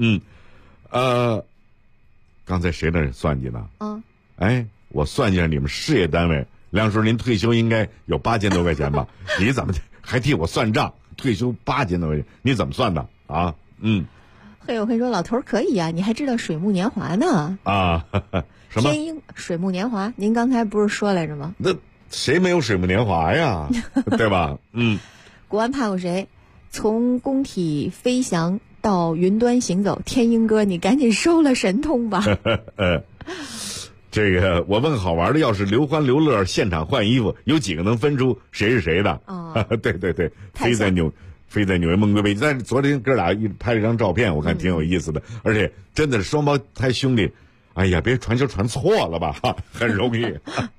刚才谁那算计呢？我算计着你们事业单位，梁叔，您退休应该有8000多块钱吧？你怎么还替我算账？退休8000多块钱，你怎么算的啊？ 嘿，我跟你说，老头可以啊，你还知道水木年华呢？ 什么？ 天鹰水木年华，您刚才不是说来着吗？ 那谁没有水木年华呀？对吧？ 国安怕过谁？从工体飞翔到云端行走，天鹰哥，你赶紧收了神通吧。 这个我问好玩的，要是刘欢、刘乐现场换衣服，有几个能分出谁是谁的？对，飞在纽约梦归杯。但是昨天哥俩拍了一张照片，我看挺有意思的，而且真的是双胞胎兄弟。哎呀，别传球传错了吧，很容易。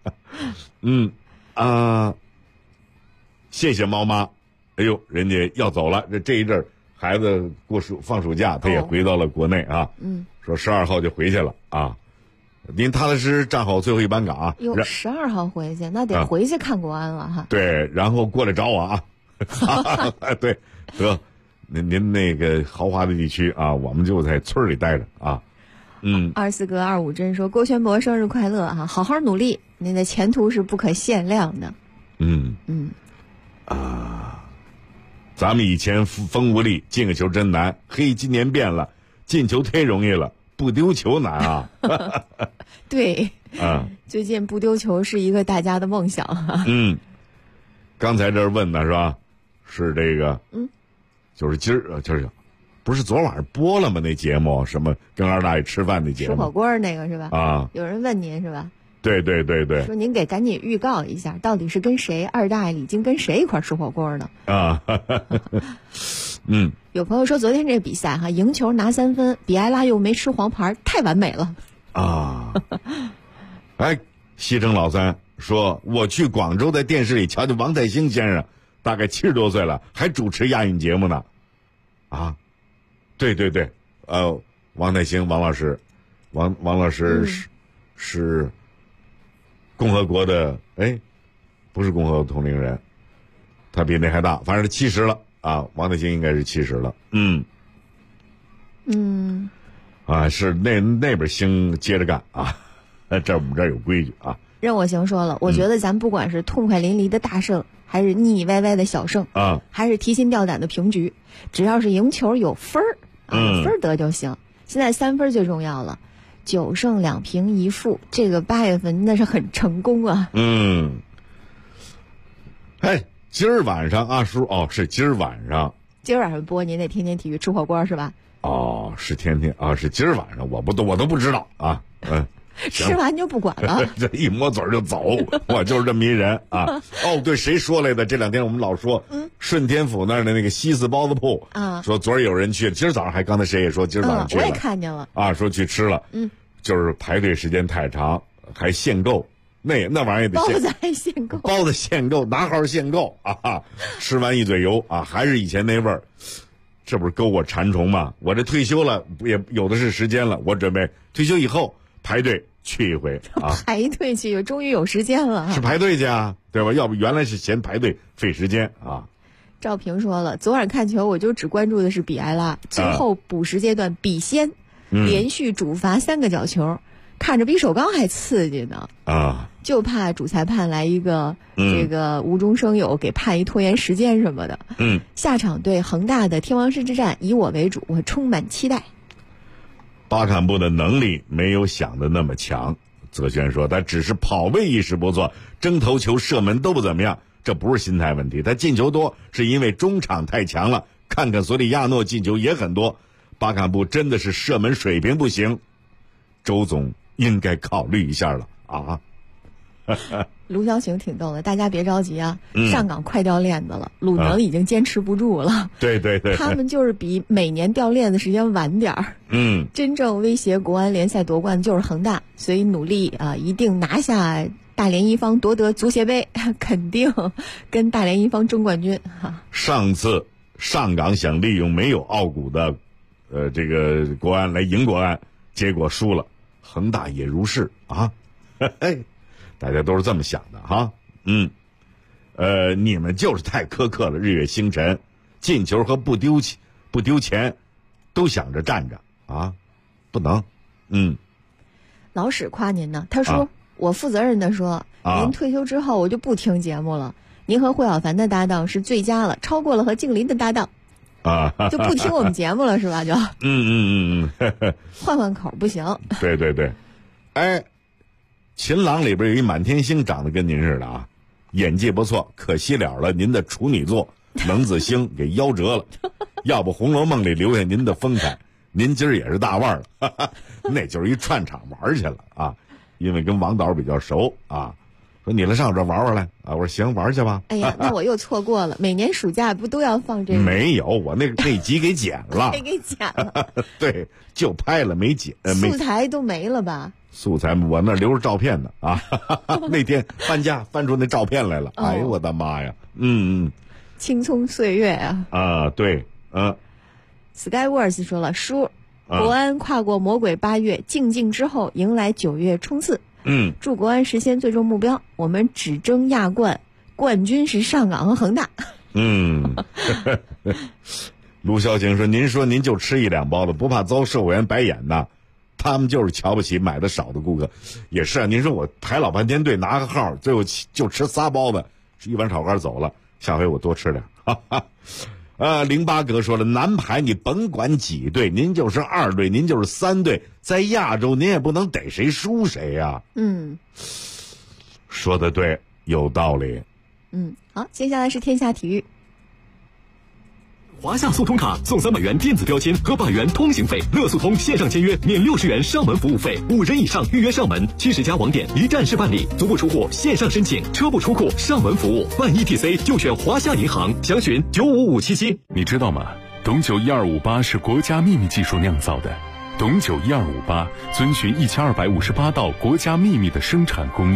谢谢猫妈。哎呦，人家要走了，这一阵儿孩子放暑假，他也回到了国内啊。说12号就回去了啊。您踏踏实实站好最后一班岗啊。 12号回去，那得回去看国安了哈。 对，然后过来找我啊。对，得，您那个豪华的地区啊，我们就在村里待着啊。 24哥25真说，郭全博生日快乐啊，好好努力，您的前途是不可限量的。 咱们以前风无力，进个球真难，今年变了，进球忒容易了，不丢球难啊。 对，最近不丢球是一个大家的梦想啊。 刚才这问的是吧？是这个，就是今儿就是不是昨晚上播了吗？那节目什么跟二大爷吃饭的节目， 吃火锅那个是吧？ 啊， 有人问您是吧？ 对对对对。 说您赶紧预告一下，到底是跟谁二大爷李菁跟谁一块吃火锅呢？ 啊， 有朋友说昨天这比赛赢球拿3分，比埃拉又没吃黄牌，太完美了。 啊，哎，西城老三说，我去广州在电视里瞧见王太兴先生，大概70多岁了，还主持亚运节目呢。啊，对对对，王太兴王老师，王老师是共和国的，不是共和国同龄人，他比那还大，反正70了啊，王太兴应该是70了。啊，是那边兴接着干啊，我们这儿有规矩啊。 任我行说了，我觉得咱不管是痛快淋漓的大胜，还是腻腻歪歪的小胜啊， 还是提心吊胆的平局，只要是赢球有分儿分儿得就行。现在3分最重要了，9胜2平1负，这个8月份那是很成功啊。 今儿晚上阿叔是今儿晚上播，您得天天体育吃火锅是吧？ 是天天是今儿晚上，我都不知道啊。 吃完就不管了， 这一抹嘴就走，我就是这么一人啊。对，谁说来的？这2天我们老说，顺天府那儿的那个西四包子铺啊，说昨儿有人去，今儿早上刚才谁也说今儿早上去了， 我也看见了啊，说去吃了，就是排队时间太长，还限购，那玩意儿也得包子还限购， 包子限购，拿号限购啊，吃完一嘴油啊，还是以前那味儿。这不是勾我馋虫吗？我这退休了也有的是时间了，我准备退休以后排队去一回啊！ 排队去，终于有时间了。 是排队去啊，对吧？要不原来是嫌排队费时间啊。 赵平说了，昨晚看球我就只关注的是比埃拉，最后补时阶段比先连续主罚3个角球，看着比首钢还刺激呢啊！ 就怕主裁判来一个这个无中生有，给判一拖延时间什么的。下场对恒大的天王山之战以我为主，我充满期待。 巴坎布的能力没有想的那么强，泽轩说他只是跑位意识不错，争头球射门都不怎么样，这不是心态问题，他进球多是因为中场太强了，看看索里亚诺进球也很多，巴坎布真的是射门水平不行，周总应该考虑一下了啊。 卢潇晴挺逗的，大家别着急啊，上港快掉链子了，鲁能已经坚持不住了。 对对对， 他们就是比每年掉链子时间晚点儿。真正威胁国安联赛夺冠的就是恒大，所以努力一定拿下大连一方，夺得足协杯，肯定跟大连一方争冠军。 上次上港想利用没有奥古的这个国安来赢国安，结果输了，恒大也如是啊。大家都是这么想的哈，你们就是太苛刻了。日月星辰，进球和不丢钱，都想着站着啊，不能。 老史夸您呢，他说、我负责任的说，您退休之后我就不听节目了。您和霍小凡的搭档是最佳了，超过了和静林的搭档。就不听我们节目了是吧？就换换口不行。 对对对，秦朗里边有一满天星，长得跟您似的啊，演技不错，可惜了您的处女座冷子兴给夭折了，要不《红楼梦》里留下您的风采，您今儿也是大腕了，那就是一串场玩去了啊，因为跟王导比较熟啊，说你来上我这玩玩来啊，我说行，玩去吧。 哎呀，那我又错过了，每年暑假不都要放这个？ 没有，我那集给剪了， 给剪了， 对，就拍了没剪， 素材都没了吧？ 素材我那留着照片呢啊，那天搬家翻出那照片来了，哎呦我的妈呀， 青葱岁月啊， 对 Skywars 说了，叔，国安跨过魔鬼8月，静静之后迎来9月冲刺，祝国安实现最终目标，我们只争亚冠，冠军是上港和恒大。 卢潇晴说，您说您就吃1、2包子，不怕遭售货员白眼呐？他们就是瞧不起买的少的顾客，也是啊。您说我排老半天队拿个号，最后就吃3包子，一碗炒肝走了。下回我多吃点。08哥说了，男排你甭管几队，您就是2队，您就是3队，在亚洲您也不能逮谁输谁呀。说的对，有道理。 好，接下来是天下体育。 华夏速通卡送300元电子标签和100元通行费，乐速通线上签约免60元上门服务费，5人以上预约上门，70家网点一站式办理，足不出户线上申请，车不出库上门服务，办 ETC 就选华夏银行，详询95577。 你知道吗？董酒1258是国家秘密技术酿造的，董酒1258遵循1258道国家秘密的生产工艺。